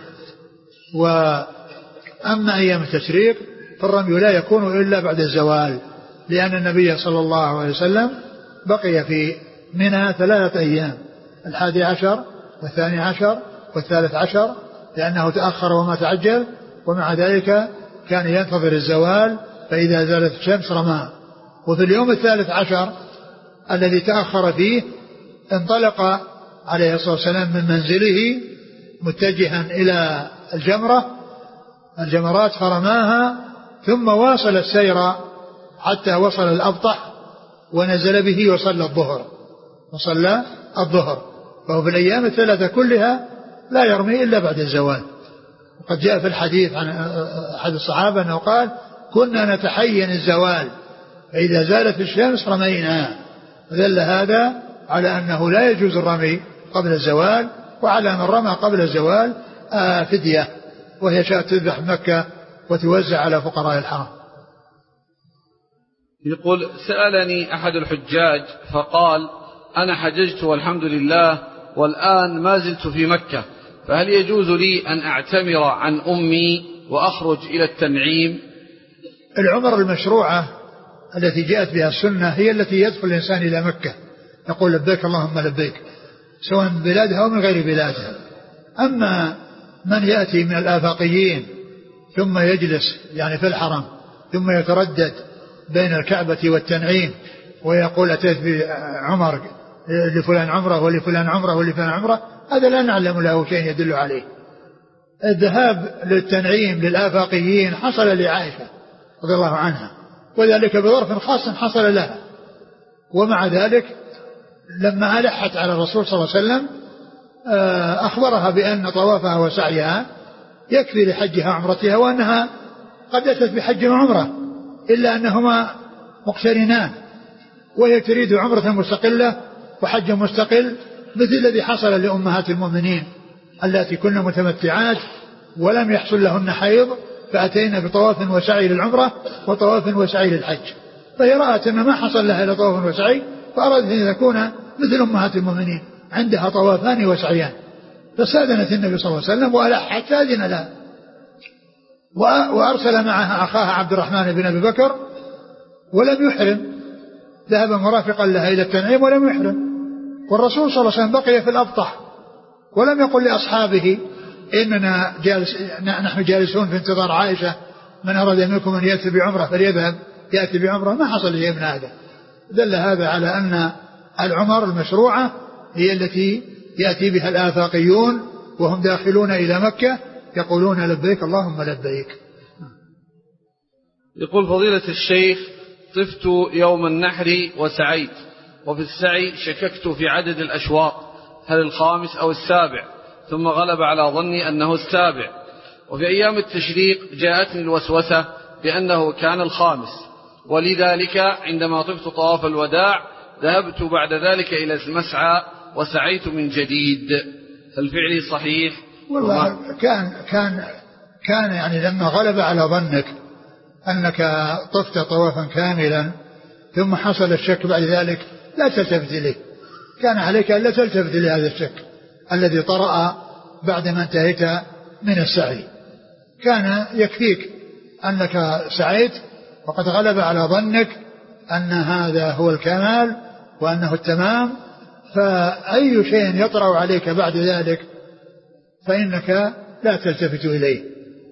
وأما أيام التشريق فالرمي لا يكون إلا بعد الزوال، لأن النبي صلى الله عليه وسلم بقي في منى ثلاثة أيام، الحادي عشر والثاني عشر والثالث عشر، لأنه تأخر وما تعجل، ومع ذلك كان ينتظر الزوال، فإذا زالت الشمس رمى. وفي اليوم الثالث عشر الذي تأخر فيه انطلق عليه الصلاة والسلام من منزله متجها إلى الجمرة الجمرات فرماها، ثم واصل السير حتى وصل الأبطح ونزل به وصلى الظهر وصلى الظهر فهو في الأيام الثلاثة كلها لا يرمي إلا بعد الزوال. وقد جاء في الحديث عن أحد الصحابة أنه قال كنا نتحين الزوال فإذا زالت الشمس رمينا، فدل هذا على أنه لا يجوز الرمي قبل الزوال، وعلى من رمى قبل الزوال آه فدية، وهي شاة تذبح مكة وتوزع على فقراء الحرم. يقول سألني أحد الحجاج فقال أنا حججت والحمد لله والآن ما زلت في مكة، فهل يجوز لي أن أعتمر عن أمي وأخرج إلى التنعيم؟ العمر المشروعة التي جاءت بها السنة هي التي يدخل الإنسان إلى مكة يقول لبيك اللهم لبيك، سواء من بلادها أو من غير بلادها. أما من يأتي من الآفاقيين ثم يجلس يعني في الحرم ثم يتردد بين الكعبة والتنعيم ويقول أتيت بعمر لفلان عمره ولفلان عمره ولفلان عمره، هذا لا نعلم له شيء يدل عليه. الذهاب للتنعيم للآفاقيين حصل لعائشة رضي الله عنها، وذلك بظرف خاص حصل لها، ومع ذلك لما ألحت على الرسول صلى الله عليه وسلم أخبرها بأن طوافها وسعيها يكفي لحجها وعمرتها، وأنها قد أتت بحج وعمرة إلا أنهما مقترنان، وهي تريد عمرة مستقلة وحج مستقل مثل الذي حصل لأمهات المؤمنين التي كن متمتعات ولم يحصل لهن حيض فأتينا بطواف وسعي للعمرة وطواف وسعي للحج، فهي رأت أن ما حصل لها إلا طواف وسعي فأرادت أن تكون مثل أمهات المؤمنين، عندها طوافان وسعيان، فاستأذنت النبي صلى الله عليه وسلم وألحت فأذن لها، وأرسل معها أخاها عبد الرحمن بن أبي بكر ولم يحرم، ذهب مرافقا لها إلى التنعيم ولم يحرم، والرسول صلى الله عليه وسلم بقي في الأبطح ولم يقل لأصحابه إننا جالس نحن جالسون في انتظار عائشة، من أراد منكم أن يأتي بعمرة فليذهب يأتي بعمرة. ما حصل شيء من هذا، دل هذا على أن العمر المشروعة هي التي يأتي بها الآفاقيون وهم داخلون إلى مكة يقولون لبيك اللهم لبيك. يقول فضيلة الشيخ: طفت يوم النحر وسعيت، وفي السعي شككت في عدد الأشواط هل الخامس أو السابع، ثم غلب على ظني أنه السابع، وفي أيام التشريق جاءتني الوسوسة بأنه كان الخامس، ولذلك عندما طفت طواف الوداع ذهبت بعد ذلك إلى المسعى وسعيت من جديد، هل فعلي صحيح؟ والله كان كان كان يعني لما غلب على ظنك أنك طفت طوافا كاملا ثم حصل الشك بعد ذلك لا تلتفت إليه، كان عليك أن لا تلتفت لهذا الشك الذي طرأ بعدما انتهيت من السعي، كان يكفيك أنك سعيت وقد غلب على ظنك أن هذا هو الكمال وأنه التمام، فأي شيء يطرأ عليك بعد ذلك فإنك لا تلتفت إليه.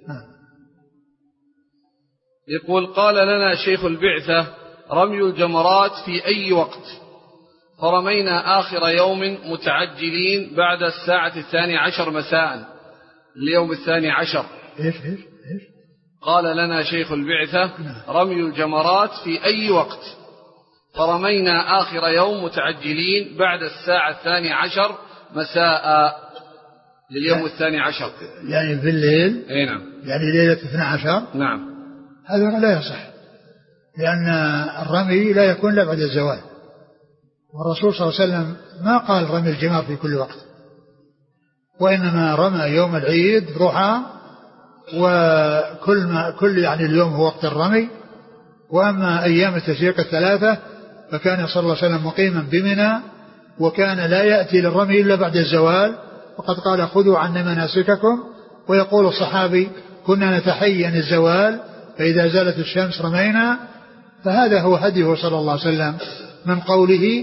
يقول: قال لنا شيخ البعثة: رمي الجمرات في أي وقت، فرمينا آخر يوم متعجلين بعد الساعة الثاني عشر مساء اليوم الثاني عشر. إيش إيش إيش؟ قال لنا شيخ البعثة: رمي الجمرات في أي وقت، فرمينا آخر يوم متعجلين بعد الساعة الثاني عشر مساء لليوم الثاني عشر، يعني بالليل. أي نعم، يعني ليلة اثنى عشر. نعم. هذا لا يصح، لأن الرمي لا يكون إلا بعد الزوال، والرسول صلى الله عليه وسلم ما قال رمي الجمار في كل وقت، وإنما رمى يوم العيد ضحى، وكل ما كل يعني اليوم هو وقت الرمي. وأما أيام التشريق الثلاثة فكان صلى الله عليه وسلم مقيما بمنى، وكان لا يأتي للرمي إلا بعد الزوال، وقد قال: خذوا عنا مناسككم. ويقول الصحابي: كنا نتحين الزوال فإذا زالت الشمس رمينا. فهذا هو هديه صلى الله عليه وسلم من قوله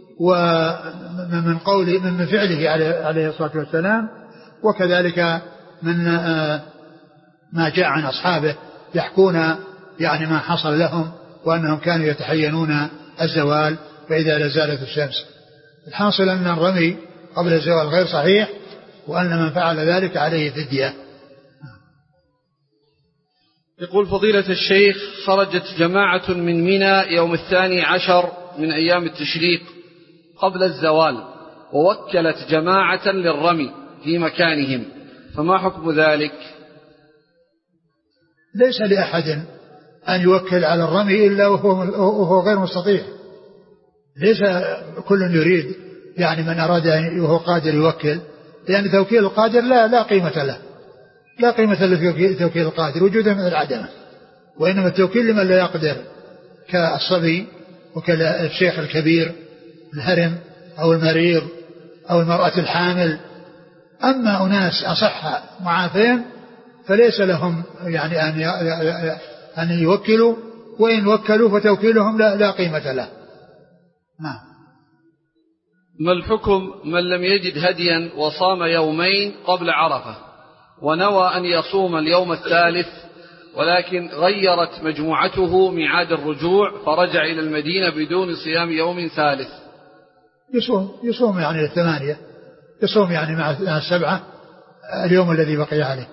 ومن قوله من فعله عليه الصلاة والسلام، وكذلك من ما جاء عن أصحابه يحكون يعني ما حصل لهم، وأنهم كانوا يتحينون الزوال فإذا لا زالت الشمس. الحاصل أن الرمي قبل الزوال غير صحيح، وأن من فعل ذلك عليه فدية. يقول فضيلة الشيخ: خرجت جماعة من منى يوم الثاني عشر من أيام التشريق قبل الزوال، ووكلت جماعة للرمي في مكانهم، فما حكم ذلك؟ ليس لأحد أن يوكل على الرمي إلا وهو غير مستطيع، ليس كل يريد، يعني من أراد أن وهو قادر يوكل، لأن توكيل القادر لا لا قيمة له، لا قيمة لتوكيل القادر وجودا من العدمة، وإنما التوكيل لمن لا يقدر كالصبي وكالشيخ الكبير الهرم أو المريض أو المرأة الحامل. أما أناس أصح معافين فليس لهم يعني أن أن يوكلوا، وإن وكلوا فتوكيلهم لا, لا قيمة له. نعم. ما الحكم من لم يجد هديا وصام يومين قبل عرفة ونوى أن يصوم اليوم الثالث، ولكن غيرت مجموعته ميعاد الرجوع فرجع إلى المدينة بدون صيام يوم ثالث؟ يصوم يصوم يعني الثمانية، يصوم يعني مع السبعة اليوم الذي بقي عليه.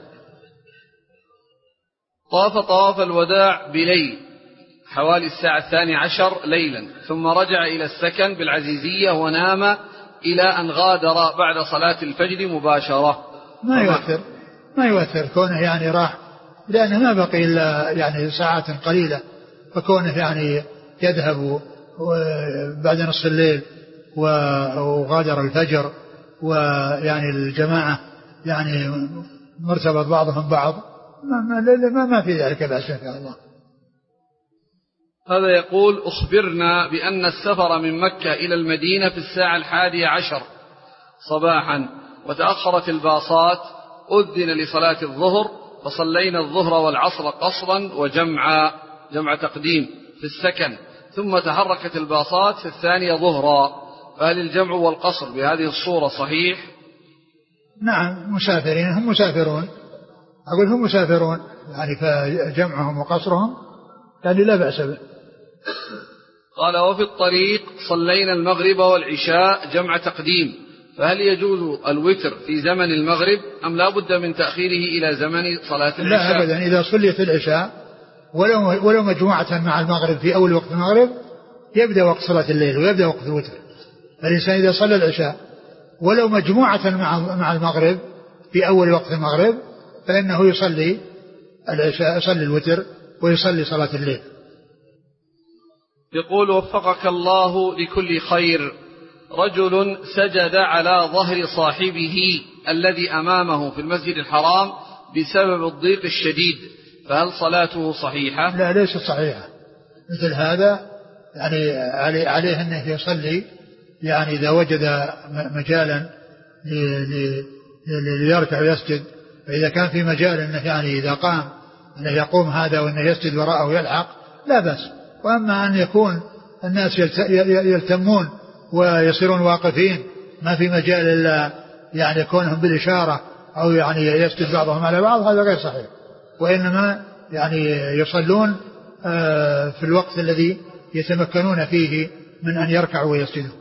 طاف طواف الوداع بليل حوالي الساعة الثانية عشر ليلا، ثم رجع إلى السكن بالعزيزية ونام إلى أن غادر بعد صلاة الفجر مباشرة. ما يؤثر ما يؤثر كونه يعني راح، لأنه ما بقي إلا يعني ساعات قليلة، فكونه يعني يذهب بعد نصف الليل وغادر الفجر، ويعني الجماعة يعني مرتبط بعضهم بعض، ما, ما, ما في ذلك بأس إن شاء الله. هذا يقول: أخبرنا بأن السفر من مكة إلى المدينة في الساعة الحادية عشر صباحا وتأخرت الباصات أذن لصلاة الظهر فصلينا الظهر والعصر قصرا وجمع جمع تقديم في السكن، ثم تحركت الباصات في الثانية ظهرا، فهل الجمع والقصر بهذه الصورة صحيح؟ نعم، مسافرين هم مسافرون، أقول هم مسافرون يعني فجمعهم وقصرهم يعني لا بأس به. قال وفي الطريق صلينا المغرب والعشاء جمع تقديم، فهل يجوز الوتر في زمن المغرب أم لا بد من تأخيره إلى زمن صلاة العشاء؟ لا أبدا، إذا صليت العشاء ولو, ولو مجموعة مع المغرب في أول وقت المغرب يبدأ وقت صلاة الليل ويبدأ وقت الوتر. فالإنسان إذا صلى العشاء ولو مجموعة مع مع المغرب في أول وقت المغرب فإنه يصلي العشاء، يصلي الوتر ويصلي صلاة الليل. يقول وفقك الله لكل خير، رجل سجد على ظهر صاحبه الذي أمامه في المسجد الحرام بسبب الضيق الشديد، فهل صلاته صحيحة؟ لا ليست صحيحة. مثل هذا يعني عليه, عليه أنه يصلي يعني إذا وجد مجالا ليركع ويسجد، فإذا كان في مجال أنه يعني إذا قام أنه يقوم هذا وأنه يسجد وراءه ويلحق لا بأس. وأما أن يكون الناس يلتمون ويصيرون واقفين ما في مجال إلا يعني يكونهم بالإشارة أو يعني يسجد بعضهم على بعض، هذا غير صحيح. وإنما يعني يصلون في الوقت الذي يتمكنون فيه من أن يركعوا ويسجدوا.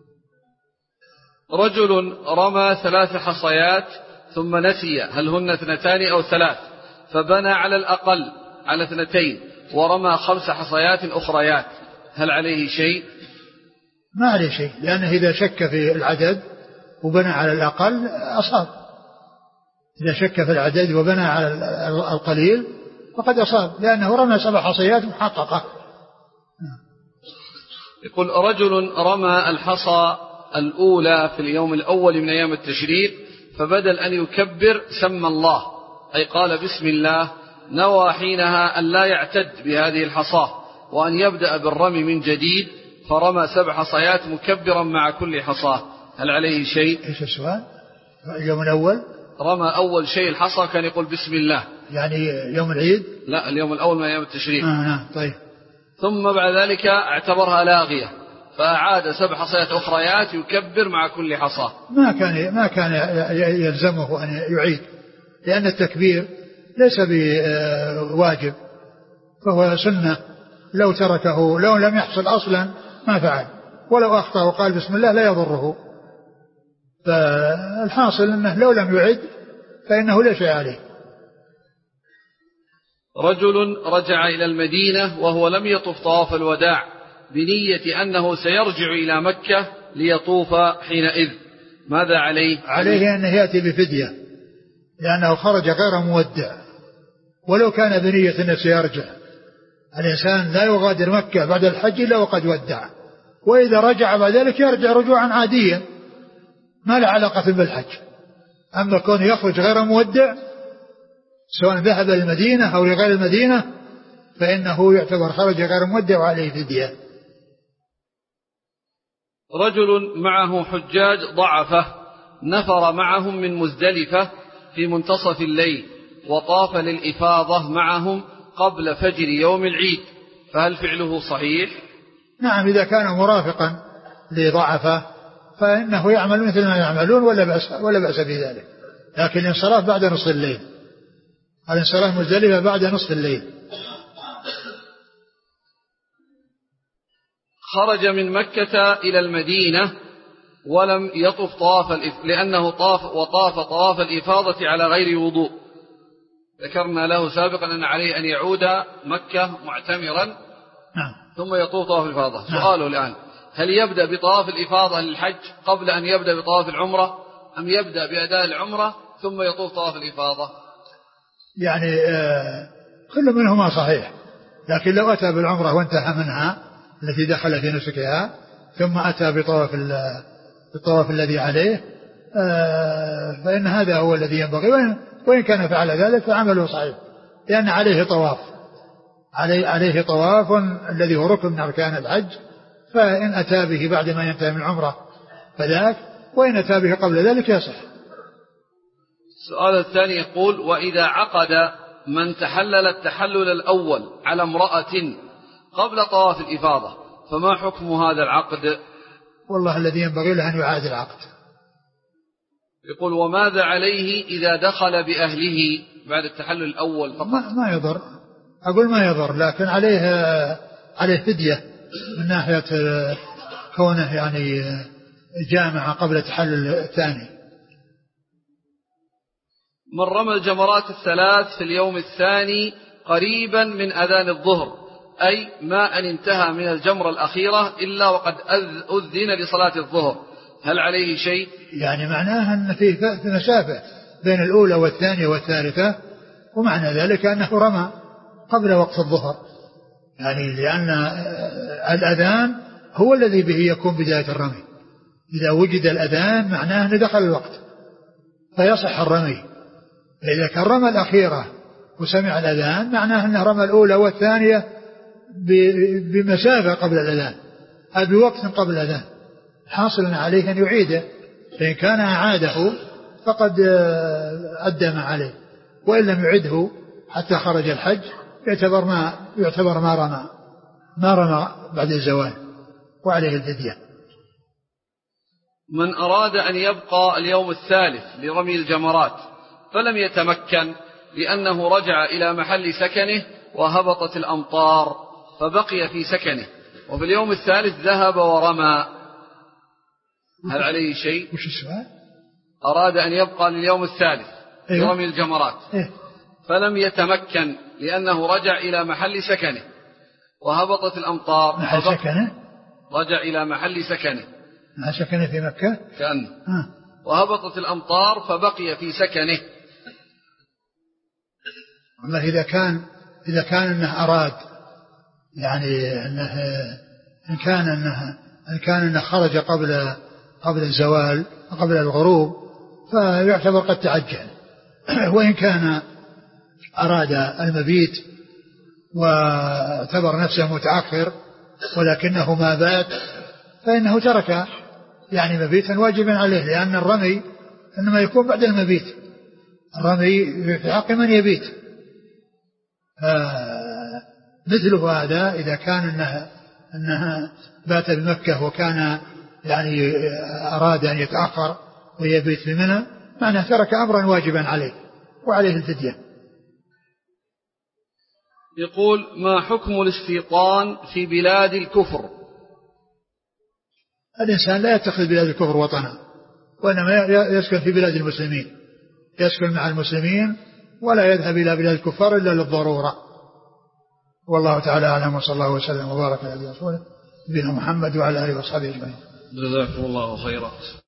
رجل رمى ثلاث حصيات ثم نسي هل هن اثنتان أو ثلاث، فبنى على الأقل على اثنتين ورمى خمس حصيات أخريات، هل عليه شيء؟ ما عليه شيء، لأنه إذا شك في العدد وبنى على الأقل أصاب. إذا شك في العدد وبنى على القليل فقد أصاب، لأنه رمى سبع حصيات محققة. يقول رجل رمى الحصى الأولى في اليوم الأول من أيام التشريق، فبدل أن يكبر سمى الله، أي قال بسم الله، نوى حينها أن لا يعتد بهذه الحصاة وأن يبدأ بالرمي من جديد، فرمى سبع حصيات مكبرا مع كل حصاة، هل عليه شيء؟ إيش السؤال؟ اليوم الأول رمى أول شيء الحصى كان يقول بسم الله، يعني يوم العيد؟ لا، اليوم الأول من أيام التشريق. آه نعم طيب. ثم بعد ذلك اعتبرها لاغية فأعاد سبع حصيات أخريات يكبر مع كل حصاة. ما كان ما كان يلزمه أن يعيد، لأن التكبير ليس بواجب فهو سنة، لو تركه لو لم يحصل أصلا ما فعل، ولو أخطأ وقال بسم الله لا يضره. فالحاصل أنه لو لم يعد فإنه لا شيء عليه. رجل رجع إلى المدينة وهو لم يطف طواف الوداع بنية أنه سيرجع إلى مكة ليطوف حينئذ، ماذا عليه؟ عليه أنه يأتي بفدية، لأنه خرج غير مودع، ولو كان بنية أنه سيرجع. الإنسان لا يغادر مكة بعد الحج إلا وقد ودع، وإذا رجع بعد ذلك يرجع رجوعا عاديا ما له علاقة بالحج. أما كونه يخرج غير مودع سواء ذهب للمدينة أو لغير المدينة فإنه يعتبر خرج غير مودع وعليه فدية. رجل معه حجاج ضعفه نفر معهم من مزدلفة في منتصف الليل وطاف للإفاضة معهم قبل فجر يوم العيد، فهل فعله صحيح؟ نعم، إذا كان مرافقا لضعفه فإنه يعمل مثل ما يعملون ولا بأس, ولا بأس في ذلك، لكن الانصراف بعد نصف الليل، الانصراف مزدلفة بعد نصف الليل. خرج من مكة إلى المدينة ولم يطف طواف الإف... لأنه طاف وطاف طواف الإفاضة على غير وضوء، ذكرنا له سابقا أن عليه أن يعود مكة معتمرا نعم. ثم يطوف طواف الإفاضة. نعم. سؤاله الآن، هل يبدأ بطواف الإفاضة للحج قبل أن يبدأ بطواف العمرة أم يبدأ بأداء العمرة ثم يطوف طواف الإفاضة؟ يعني آه كل منهما صحيح، لكن لو أتى بالعمرة وانتهى منها التي دخل في نسكها ثم أتى بطواف الطواف الذي عليه آه فإن هذا هو الذي ينبغي، وإن, وإن كان فعل ذلك فعمله صحيح، لأن عليه طواف عليه, عليه طواف الذي هو ركن من أركان الحج، فإن أتى به بعد ما ينتهي من العمرة فذاك، وإن أتى به قبل ذلك يصح. السؤال الثاني يقول: وإذا عقد من تحلل التحلل الأول على امرأة قبل طواف الإفاضة فما حكم هذا العقد؟ والله الذي ينبغي له أن يعاد العقد. يقول: وماذا عليه إذا دخل بأهله بعد التحلل الأول فقط؟ ما, ما يضر، أقول ما يضر، لكن عليه عليه فدية من ناحية كونه يعني جامع قبل التحلل الثاني. من رمى الجمرات الثلاث في اليوم الثاني قريبا من أذان الظهر، أي ما أن انتهى من الجمرة الأخيرة إلا وقد أذن لصلاة الظهر، هل عليه شيء؟ يعني معناها أن في مسافة بين الأولى والثانية والثالثة، ومعنى ذلك أنه رمى قبل وقت الظهر، يعني لأن الأذان هو الذي به يكون بداية الرمي. إذا وجد الأذان معناه أنه دخل الوقت فيصح الرمي. إذا كان رمى الأخيرة وسمع الأذان معناه أنه رمى الأولى والثانية بمسافة قبل الأذان، أو بوقت قبل الأذان، حاصل عليه أن يعيده، فإن كان أعاده فقد أدى ما عليه، وإن لم يعده حتى خرج الحج يعتبر ما يعتبر ما رمى ما رمى بعد الزوال، وعليه الفدية. من أراد أن يبقى اليوم الثالث لرمي الجمرات فلم يتمكن لأنه رجع إلى محل سكنه وهبطت الأمطار فبقي في سكنه، وفي اليوم الثالث ذهب ورمى، هل عليه شيء؟ وش السؤال؟ أراد أن يبقى لليوم الثالث أيوه؟ لرمي الجمرات أيه؟ فلم يتمكن لأنه رجع إلى محل سكنه وهبطت الأمطار. محل سكنه؟ رجع إلى محل سكنه. محل سكنه في مكة؟ كأنه. آه. وهبطت الأمطار فبقي في سكنه. والله إذا كان إذا كان أنه أراد يعني أنه إن كان أنه إن كان أنه خرج قبل قبل الزوال قبل الغروب فيعتبر قد تعجل، وإن كان أراد المبيت واعتبر نفسه متأخر ولكنه ما بات فإنه ترك يعني مبيتا واجبا عليه، لأن الرمي إنما يكون بعد المبيت، الرمي في حق من يبيت. مثله هذا إذا كان إنها, إنها بات بمكة وكان يعني أراد أن يتأخر ويبيت في منى معناه ترك أمرا واجبا عليه وعليه الفدية. يقول: ما حكم الاستيطان في بلاد الكفر؟ الإنسان لا يتخذ بلاد الكفر وطنا، وإنما يسكن في بلاد المسلمين، يسكن مع المسلمين ولا يذهب إلى بلاد الكفار إلا للضرورة. والله تعالى أعلم، وصلى الله وسلم وبارك على رسوله نبينا محمد وعلى آله وصحبه أجمعين. جزاكم الله خيرا.